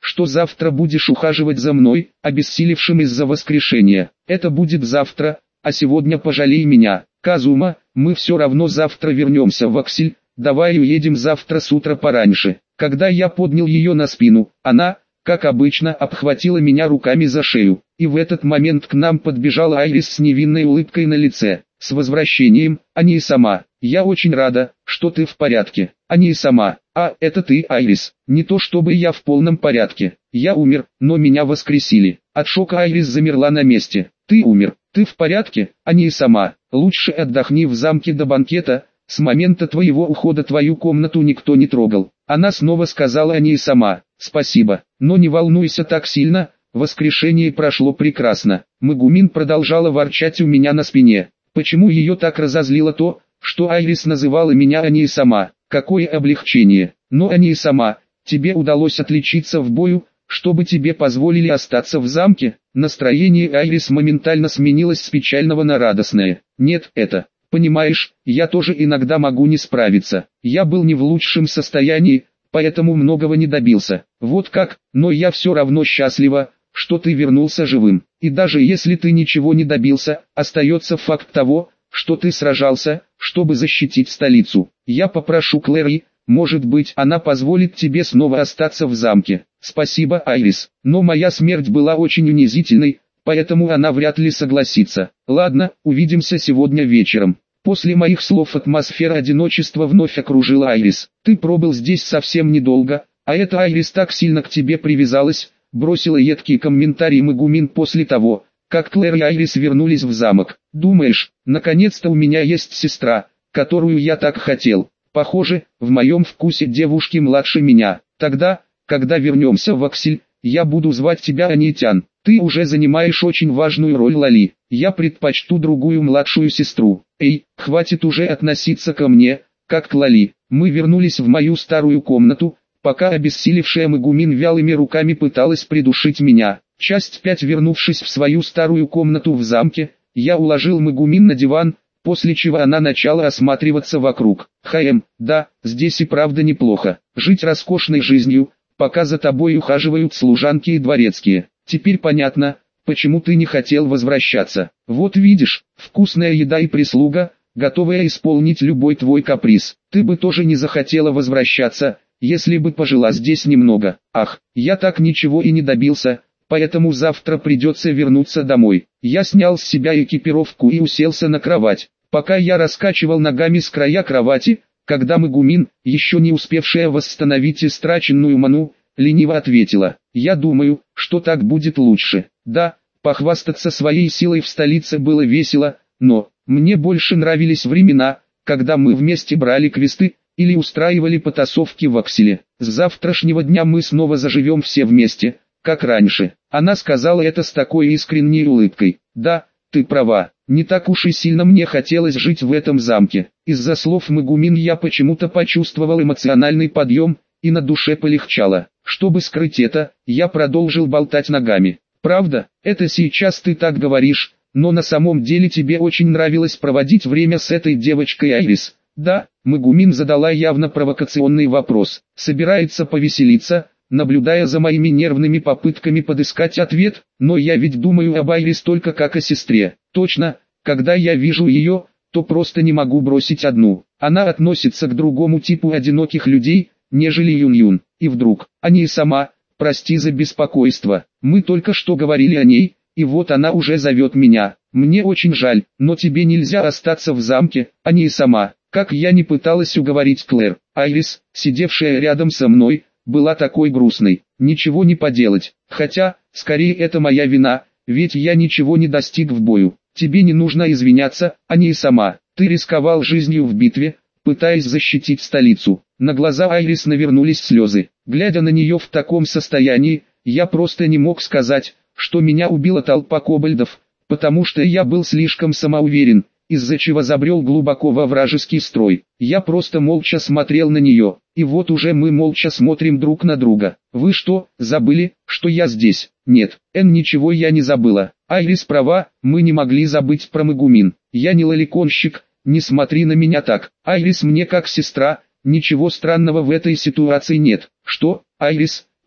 что завтра будешь ухаживать за мной, обессилевшим из-за воскрешения. Это будет завтра, а сегодня пожалей меня. Казума, мы все равно завтра вернемся в Аксель, давай уедем завтра с утра пораньше. Когда я поднял ее на спину, она, как обычно, обхватила меня руками за шею. И в этот момент к нам подбежала Айрис с невинной улыбкой на лице. С возвращением, Ани сама. Я очень рада, что ты в порядке. Ани сама. А, это ты, Айрис. Не то чтобы я в полном порядке. Я умер, но меня воскресили. От шока Айрис замерла на месте. Ты умер. Ты в порядке, Ани сама. Лучше отдохни в замке до банкета. С момента твоего ухода твою комнату никто не трогал. Она снова сказала Ани сама. Спасибо, но не волнуйся так сильно. Воскрешение прошло прекрасно. Мегумин продолжала ворчать у меня на спине. Почему ее так разозлило то, что Айрис называла меня Ани сама? Какое облегчение. Но Ани сама, тебе удалось отличиться в бою, чтобы тебе позволили остаться в замке? Настроение Айрис моментально сменилось с печального на радостное. Нет, это, понимаешь, я тоже иногда могу не справиться. Я был не в лучшем состоянии, поэтому многого не добился. Вот как, но я все равно счастлива, что ты вернулся живым. И даже если ты ничего не добился, остается факт того, что ты сражался, чтобы защитить столицу. Я попрошу Клэри, может быть, она позволит тебе снова остаться в замке. Спасибо, Айрис, но моя смерть была очень унизительной, поэтому она вряд ли согласится. Ладно, увидимся сегодня вечером. После моих слов атмосфера одиночества вновь окружила Айрис. Ты пробыл здесь совсем недолго, а эта Айрис так сильно к тебе привязалась, бросила едкий комментарий Мегумин после того, как Клэр и Айрис вернулись в замок. Думаешь, наконец-то у меня есть сестра, которую я так хотел. Похоже, в моем вкусе девушки младше меня. Тогда, когда вернемся в Аксель, я буду звать тебя Анитян. Ты уже занимаешь очень важную роль, Лали. Я предпочту другую младшую сестру. Эй, хватит уже относиться ко мне, как к Лали. Мы вернулись в мою старую комнату, пока обессилевшая Мегумин вялыми руками пыталась придушить меня. Часть 5. Вернувшись в свою старую комнату в замке, я уложил Мегумин на диван, после чего она начала осматриваться вокруг. Да, здесь и правда неплохо. Жить роскошной жизнью, пока за тобой ухаживают служанки и дворецкие. Теперь понятно, почему ты не хотел возвращаться. Вот видишь, вкусная еда и прислуга, готовая исполнить любой твой каприз. Ты бы тоже не захотела возвращаться, если бы пожила здесь немного. Ах, я так ничего и не добился, поэтому завтра придется вернуться домой. Я снял с себя экипировку и уселся на кровать. Пока я раскачивал ногами с края кровати, когда Мегумин, еще не успевшая восстановить истраченную ману, лениво ответила: «Я думаю, что так будет лучше». Да, похвастаться своей силой в столице было весело, но мне больше нравились времена, когда мы вместе брали квесты или устраивали потасовки в Акселе. С завтрашнего дня мы снова заживем все вместе, как раньше. Она сказала это с такой искренней улыбкой. Да, ты права, не так уж и сильно мне хотелось жить в этом замке. Из-за слов Мегумин я почему-то почувствовал эмоциональный подъем, и на душе полегчало. Чтобы скрыть это, я продолжил болтать ногами. Правда, это сейчас ты так говоришь, но на самом деле тебе очень нравилось проводить время с этой девочкой Айрис. Да, Мегумин задала явно провокационный вопрос. Собирается повеселиться, наблюдая за моими нервными попытками подыскать ответ, но я ведь думаю об Айрис только как о сестре. Точно, когда я вижу ее, то просто не могу бросить одну. Она относится к другому типу одиноких людей, нежели Юн-Юн. И вдруг, Ани сама, прости за беспокойство, мы только что говорили о ней, и вот она уже зовет меня. Мне очень жаль, но тебе нельзя остаться в замке, Ани сама. Как я не пыталась уговорить Клэр, Айрис, сидевшая рядом со мной, была такой грустной. Ничего не поделать, хотя, скорее это моя вина, ведь я ничего не достиг в бою. Тебе не нужно извиняться, Ани сама. Ты рисковал жизнью в битве, пытаясь защитить столицу. На глаза Айрис навернулись слезы. Глядя на нее в таком состоянии, я просто не мог сказать, что меня убила толпа кобальдов, потому что я был слишком самоуверен, из-за чего забрел глубоко во вражеский строй. Я просто молча смотрел на нее, и вот уже мы молча смотрим друг на друга. Вы что, забыли, что я здесь? Нет, ничего я не забыла. Айрис права, мы не могли забыть про Мегумин. Я не лоликонщик, не смотри на меня так. Айрис мне как сестра, ничего странного в этой ситуации нет. Что, Айрис,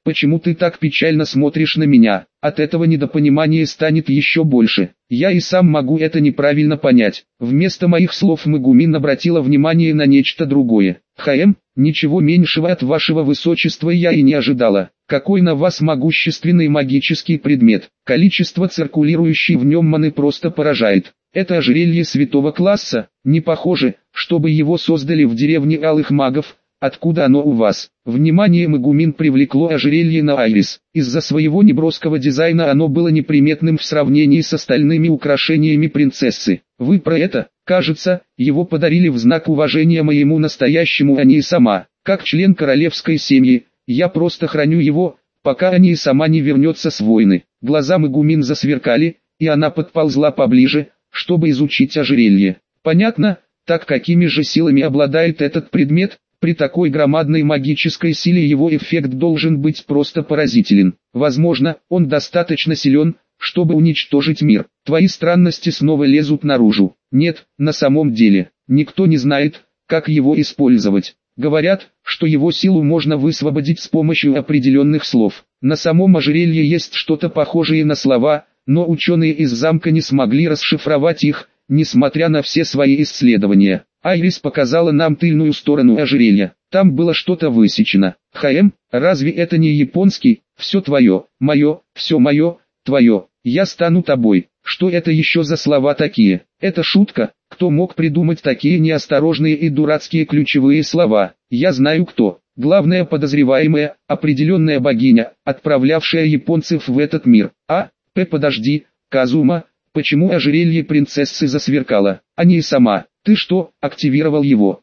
Почему ты так печально смотришь на меня? От этого недопонимания станет еще больше. Я и сам могу это неправильно понять. Вместо моих слов Мегумин обратила внимание на нечто другое. Ничего меньшего от вашего высочества я и не ожидала. Какой на вас могущественный магический предмет. Количество циркулирующей в нем маны просто поражает. Это ожерелье святого класса. Не похоже, чтобы его создали в деревне алых магов. Откуда оно у вас? Внимание Мегумин привлекло ожерелье на Айрис. Из-за своего неброского дизайна оно было неприметным в сравнении с остальными украшениями принцессы. Вы про это? Кажется, его подарили в знак уважения моему настоящему Ани сама. Как член королевской семьи, я просто храню его, пока Ани сама не вернется с войны. Глаза Мегумин засверкали, и она подползла поближе, чтобы изучить ожерелье. Понятно, так какими же силами обладает этот предмет? При такой громадной магической силе его эффект должен быть просто поразителен. Возможно, он достаточно силен, чтобы уничтожить мир. Твои странности снова лезут наружу. Нет, на самом деле, никто не знает, как его использовать. Говорят, что его силу можно высвободить с помощью определенных слов. На самом ожерелье есть что-то похожее на слова, но ученые из замка не смогли расшифровать их, несмотря на все свои исследования. Айрис показала нам тыльную сторону ожерелья. Там было что-то высечено. Разве это не японский? Все твое, мое, все мое, твое. Я стану тобой. Что это еще за слова такие? Это шутка? Кто мог придумать такие неосторожные и дурацкие ключевые слова? Я знаю кто. Главная подозреваемая, определенная богиня, отправлявшая японцев в этот мир. Подожди, Казума, почему ожерелье принцессы засверкало? Ани сама. Ты что, активировал его?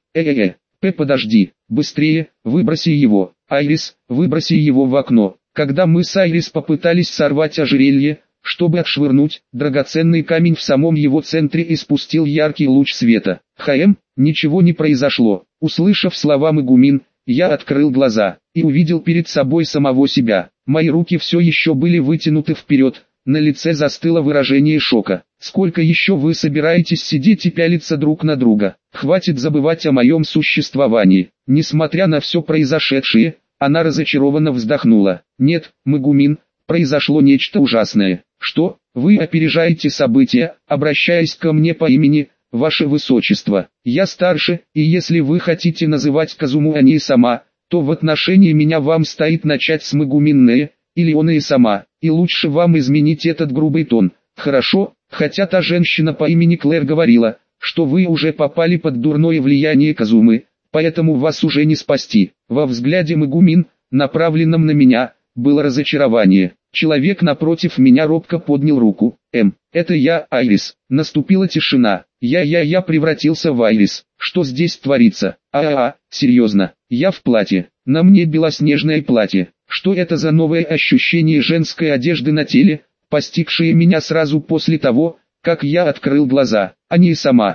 Подожди, быстрее, выброси его. Айрис, выброси его в окно. Когда мы с Айрис попытались сорвать ожерелье, чтобы отшвырнуть, драгоценный камень в самом его центре испустил яркий луч света. Ничего не произошло. Услышав слова Мегумин, я открыл глаза и увидел перед собой самого себя. Мои руки все еще были вытянуты вперед. На лице застыло выражение шока. Сколько еще вы собираетесь сидеть и пялиться друг на друга? Хватит забывать о моем существовании. Несмотря на все произошедшее, она разочарованно вздохнула. Нет, Мегумин, произошло нечто ужасное. Что? Вы опережаете события, обращаясь ко мне по имени, ваше высочество. Я старше, и если вы хотите называть Казуму Ани сама, то в отношении меня вам стоит начать с Мегумин Не, или он и сама, и лучше вам изменить этот грубый тон. Хорошо, хотя та женщина по имени Клэр говорила, что вы уже попали под дурное влияние Казумы, поэтому вас уже не спасти. Во взгляде Мегумин, направленном на меня, было разочарование. Человек напротив меня робко поднял руку. Это я, Айрис. Наступила тишина. Я превратился в Айрис. Что здесь творится? Серьезно. Я в платье. На мне белоснежное платье. Что это за новое ощущение женской одежды на теле, постигшее меня сразу после того, как я открыл глаза? Они сама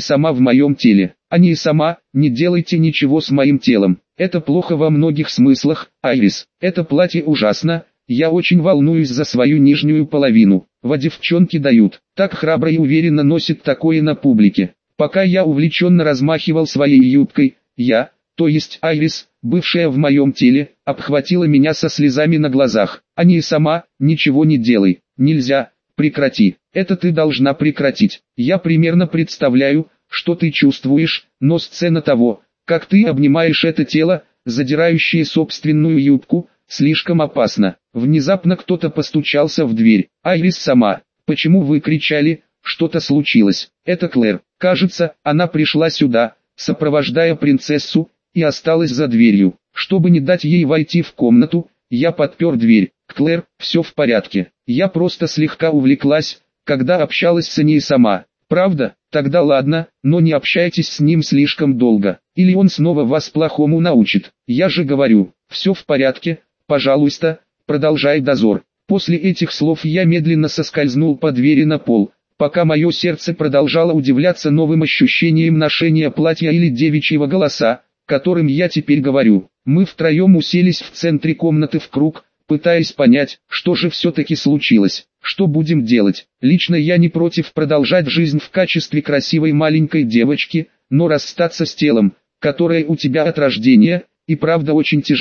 в моем теле. Они сама, не делайте ничего с моим телом. Это плохо во многих смыслах, Айрис. Это платье ужасно. Я очень волнуюсь за свою нижнюю половину. Девчонки дают. Так храбро и уверенно носит такое на публике. Пока я увлеченно размахивал своей юбкой, то есть Айрис, бывшая в моем теле, обхватила меня со слезами на глазах. Они сама, ничего не делай. Нельзя, прекрати. Это ты должна прекратить. Я примерно представляю, что ты чувствуешь, но сцена того, как ты обнимаешь это тело, задирающее собственную юбку, слишком опасно. Внезапно кто-то постучался в дверь. Айрис сама. Почему вы кричали? Что-то случилось. Это Клэр. Кажется, она пришла сюда, сопровождая принцессу, и осталась за дверью. Чтобы не дать ей войти в комнату, я подпер дверь. Клэр, все в порядке. Я просто слегка увлеклась, когда общалась с ней сама. Правда? Тогда ладно, но не общайтесь с ним слишком долго, или он снова вас плохому научит. Я же говорю, все в порядке, пожалуйста, продолжай дозор. После этих слов я медленно соскользнул по двери на пол, пока мое сердце продолжало удивляться новым ощущением ношения платья или девичьего голоса, которым я теперь говорю. Мы втроем уселись в центре комнаты в круг, пытаясь понять, что же все-таки случилось. Что будем делать? Лично я не против продолжать жизнь в качестве красивой маленькой девочки, но расстаться с телом, которое у тебя от рождения, и правда очень тяжело.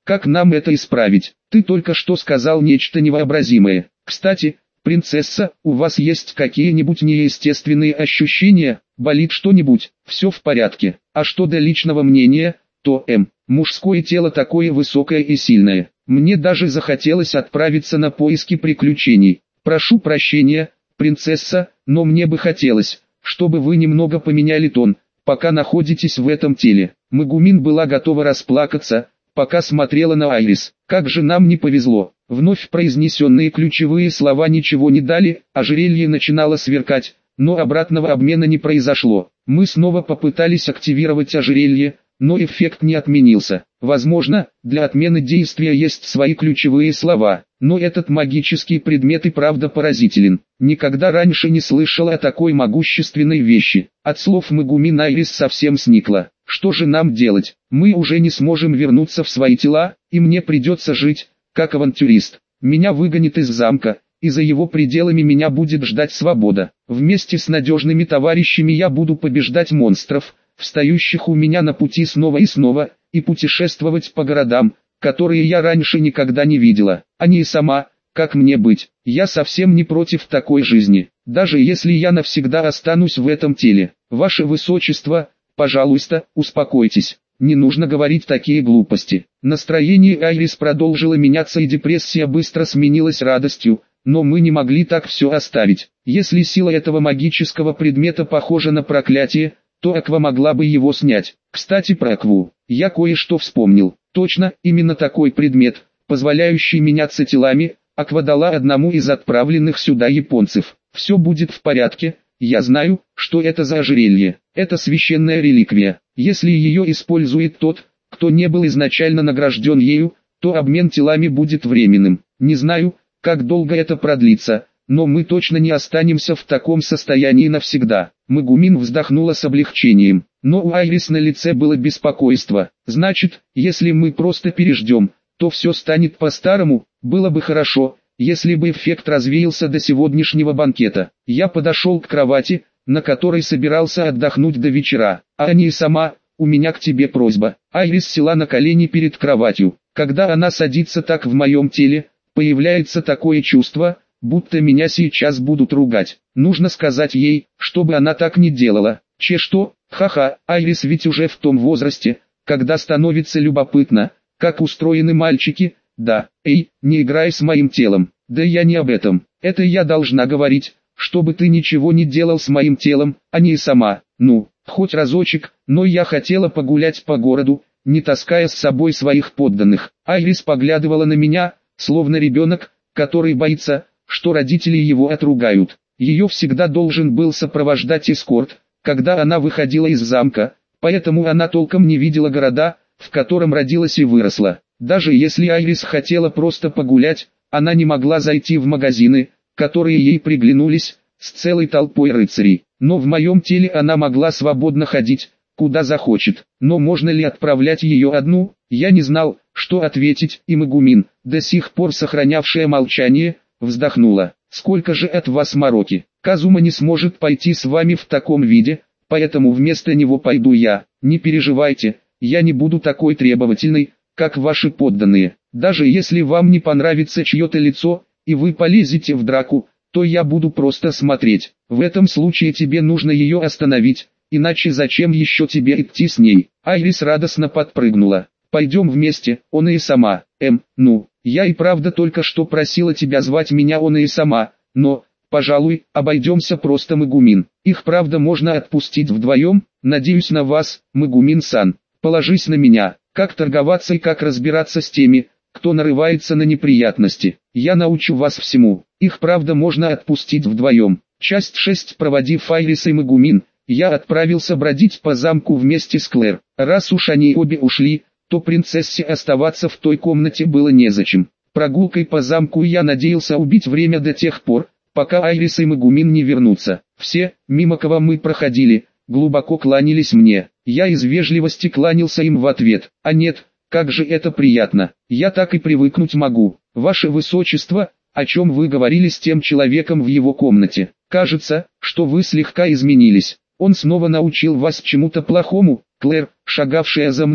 Как нам это исправить? Ты только что сказал нечто невообразимое. Кстати, принцесса, у вас есть какие-нибудь неестественные ощущения? Болит что-нибудь? Все в порядке. А что до личного мнения, то мужское тело такое высокое и сильное. Мне даже захотелось отправиться на поиски приключений. Прошу прощения, принцесса, но мне бы хотелось, чтобы вы немного поменяли тон, пока находитесь в этом теле. Мегумин была готова расплакаться, пока смотрела на Айрис. Как же нам не повезло. Вновь произнесенные ключевые слова ничего не дали, ожерелье начинало сверкать, но обратного обмена не произошло. Мы снова попытались активировать ожерелье, но эффект не отменился. Возможно, для отмены действия есть свои ключевые слова, но этот магический предмет и правда поразителен. Никогда раньше не слышал о такой могущественной вещи. От слов Мегумин Айрис совсем сникла. Что же нам делать? Мы уже не сможем вернуться в свои тела, и мне придется жить, как авантюрист. Меня выгонят из замка, и за его пределами меня будет ждать свобода. Вместе с надежными товарищами я буду побеждать монстров, встающих у меня на пути снова и снова, и путешествовать по городам, которые я раньше никогда не видела. А не и сама, как мне быть? Я совсем не против такой жизни, даже если я навсегда останусь в этом теле. Ваше Высочество, пожалуйста, успокойтесь. Не нужно говорить такие глупости. Настроение Айрис продолжило меняться и депрессия быстро сменилась радостью, но мы не могли так все оставить. Если сила этого магического предмета похожа на проклятие, то Аква могла бы его снять. Кстати, про Акву. Я кое-что вспомнил. Точно, именно такой предмет, позволяющий меняться телами, Аква дала одному из отправленных сюда японцев. Все будет в порядке, я знаю, что это за ожерелье. Это священная реликвия. Если ее использует тот, кто не был изначально награжден ею, то обмен телами будет временным. Не знаю, как долго это продлится, но мы точно не останемся в таком состоянии навсегда. Мегумин вздохнула с облегчением, но у Айрис на лице было беспокойство. Значит, если мы просто переждем, то все станет по-старому. Было бы хорошо, если бы эффект развеялся до сегодняшнего банкета. Я подошел к кровати, на которой собирался отдохнуть до вечера. А не сама, у меня к тебе просьба. Айрис села на колени перед кроватью. Когда она садится так в моем теле, появляется такое чувство, будто меня сейчас будут ругать. Нужно сказать ей, чтобы она так не делала. Что? Ха-ха, Айрис ведь уже в том возрасте, когда становится любопытно, как устроены мальчики. Да, не играй с моим телом. Да я не об этом. Это я должна говорить, чтобы ты ничего не делал с моим телом, а не сама. Ну, хоть разочек, но я хотела погулять по городу, не таская с собой своих подданных. Айрис поглядывала на меня, словно ребенок, который боится, что родители его отругают. Ее всегда должен был сопровождать эскорт, когда она выходила из замка, поэтому она толком не видела города, в котором родилась и выросла. Даже если Айрис хотела просто погулять, она не могла зайти в магазины, которые ей приглянулись, с целой толпой рыцарей. Но в моем теле она могла свободно ходить, куда захочет. Но можно ли отправлять ее одну? Я не знал, что ответить, и Мегумин, до сих пор сохранявшая молчание, вздохнула. Сколько же от вас мороки? Казума не сможет пойти с вами в таком виде, поэтому вместо него пойду я. Не переживайте, я не буду такой требовательной, как ваши подданные. Даже если вам не понравится чье-то лицо, и вы полезете в драку, то я буду просто смотреть. В этом случае тебе нужно ее остановить, иначе зачем еще тебе идти с ней? Айрис радостно подпрыгнула. Пойдем вместе, он и сама. Ну, я и правда только что просила тебя звать меня он и сама, но, пожалуй, обойдемся просто Мегумин. Их правда можно отпустить вдвоем? Надеюсь на вас, Мегумин-сан. Положись на меня. Как торговаться и как разбираться с теми, кто нарывается на неприятности. Я научу вас всему. Их правда можно отпустить вдвоем. Часть 6. Проводив Айрис и Мегумин, я отправился бродить по замку вместе с Клэр. Раз уж они обе ушли, то принцессе оставаться в той комнате было незачем. Прогулкой по замку я надеялся убить время до тех пор, пока Айрис и Мегумин не вернутся. Все, мимо кого мы проходили, глубоко кланялись мне. Я из вежливости кланялся им в ответ. А нет, как же это приятно. Я так и привыкнуть могу. Ваше Высочество, о чем вы говорили с тем человеком в его комнате? Кажется, что вы слегка изменились. Он снова научил вас чему-то плохому? Клэр, шагавшая за мной,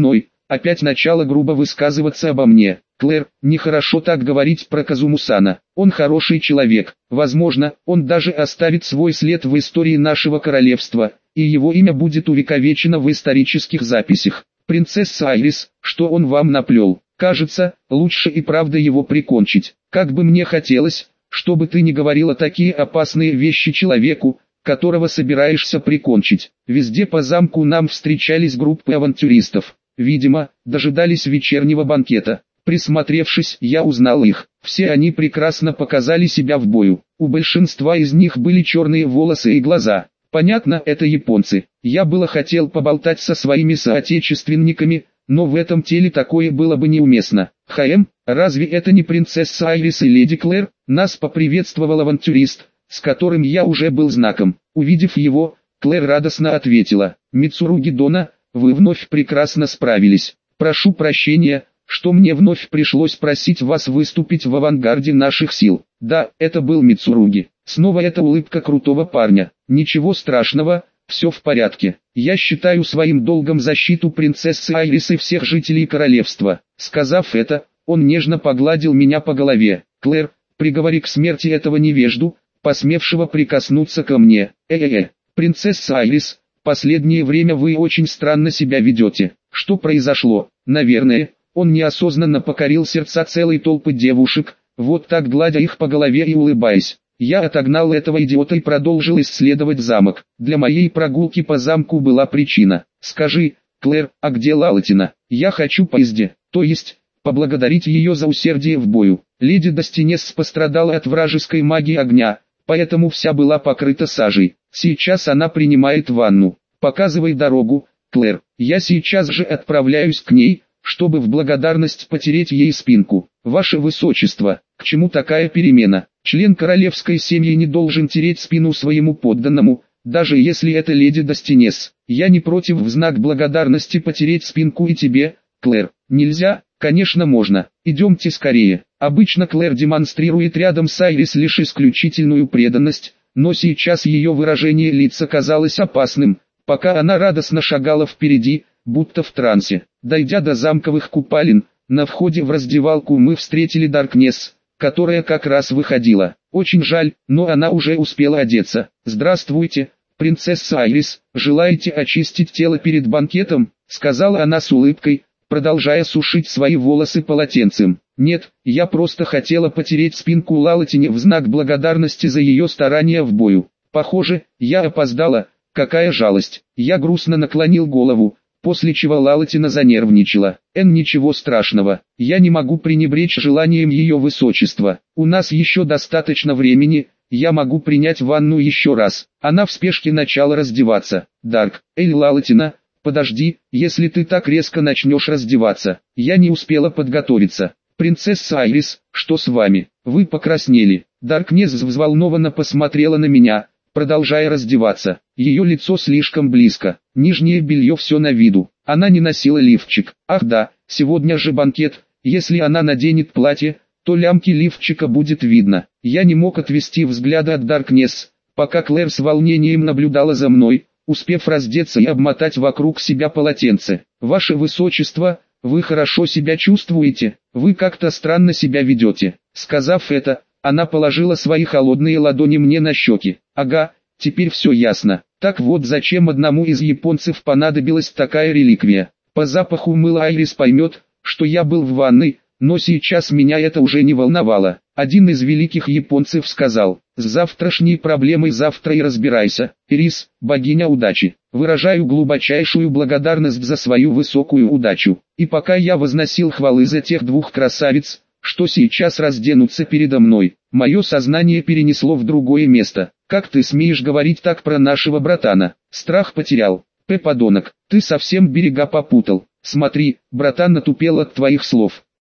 опять начала грубо высказываться обо мне. Клэр, нехорошо так говорить про Казуму-сана. Он хороший человек. Возможно, он даже оставит свой след в истории нашего королевства, и его имя будет увековечено в исторических записях. Принцесса Айрис, что он вам наплел? Кажется, лучше и правда его прикончить. Как бы мне хотелось, чтобы ты не говорила такие опасные вещи человеку, которого собираешься прикончить. Везде по замку нам встречались группы авантюристов. Видимо, дожидались вечернего банкета. Присмотревшись, я узнал их. Все они прекрасно показали себя в бою. У большинства из них были черные волосы и глаза. Понятно, это японцы. Я было хотел поболтать со своими соотечественниками, но в этом теле такое было бы неуместно. Разве это не принцесса Айрис и леди Клэр? Нас поприветствовал авантюрист, с которым я уже был знаком. Увидев его, Клэр радостно ответила: «Мицуруги Дона, вы вновь прекрасно справились. Прошу прощения, что мне вновь пришлось просить вас выступить в авангарде наших сил». Да, это был Мицуруги. Снова эта улыбка крутого парня. Ничего страшного, все в порядке. Я считаю своим долгом защиту принцессы Айрис и всех жителей королевства. Сказав это, он нежно погладил меня по голове. Клэр, приговори к смерти этого невежду, посмевшего прикоснуться ко мне. Принцесса Айрис, последнее время вы очень странно себя ведете. Что произошло? Наверное, он неосознанно покорил сердца целой толпы девушек, вот так гладя их по голове и улыбаясь. Я отогнал этого идиота и продолжил исследовать замок. Для моей прогулки по замку была причина. Скажи, Клэр, а где Лалатина? Я хочу поезде, то есть, поблагодарить ее за усердие в бою. Леди Достинес пострадала от вражеской магии огня, поэтому вся была покрыта сажей. Сейчас она принимает ванну. Показывай дорогу, Клэр. Я сейчас же отправляюсь к ней, чтобы в благодарность потереть ей спинку. Ваше Высочество, к чему такая перемена? Член королевской семьи не должен тереть спину своему подданному, даже если это леди Достинес. Я не против в знак благодарности потереть спинку и тебе, Клэр. Нельзя? Конечно можно. Идемте скорее. Обычно Клэр демонстрирует рядом с Айрис лишь исключительную преданность, но сейчас ее выражение лица казалось опасным, пока она радостно шагала впереди, будто в трансе. Дойдя до замковых купалин, на входе в раздевалку мы встретили Даркнесс, которая как раз выходила. Очень жаль, но она уже успела одеться. «Здравствуйте, принцесса Айрис, желаете очистить тело перед банкетом?» — сказала она с улыбкой, продолжая сушить свои волосы полотенцем. «Нет, я просто хотела потереть спинку Лалатине в знак благодарности за ее старания в бою. Похоже, я опоздала, какая жалость». Я грустно наклонил голову, после чего Лалатина занервничала. Ничего страшного, я не могу пренебречь желанием ее высочества. У нас еще достаточно времени, я могу принять ванну еще раз». Она в спешке начала раздеваться. «Дарк, Лалатина, подожди, если ты так резко начнешь раздеваться». Я не успела подготовиться. «Принцесса Айрис, что с вами? Вы покраснели». Даркнесс взволнованно посмотрела на меня, продолжая раздеваться. Ее лицо слишком близко, нижнее белье все на виду. Она не носила лифчик. Ах да, сегодня же банкет, если она наденет платье, то лямки лифчика будет видно. Я не мог отвести взгляда от Даркнесс, пока Клэр с волнением наблюдала за мной, успев раздеться и обмотать вокруг себя полотенце. «Ваше Высочество, вы хорошо себя чувствуете? Вы как-то странно себя ведете». Сказав это, она положила свои холодные ладони мне на щеки. «Ага, теперь все ясно. Так вот зачем одному из японцев понадобилась такая реликвия. По запаху мыла Айрис поймет, что я был в ванной, но сейчас меня это уже не волновало». Один из великих японцев сказал: «С завтрашней проблемой завтра и разбирайся. Ирис, богиня удачи, выражаю глубочайшую благодарность за свою высокую удачу». И пока я возносил хвалы за тех двух красавиц, что сейчас разденутся передо мной, мое сознание перенесло в другое место. «Как ты смеешь говорить так про нашего братана? Страх потерял. Подонок, ты совсем берега попутал. Смотри, братан натупел от твоих слов».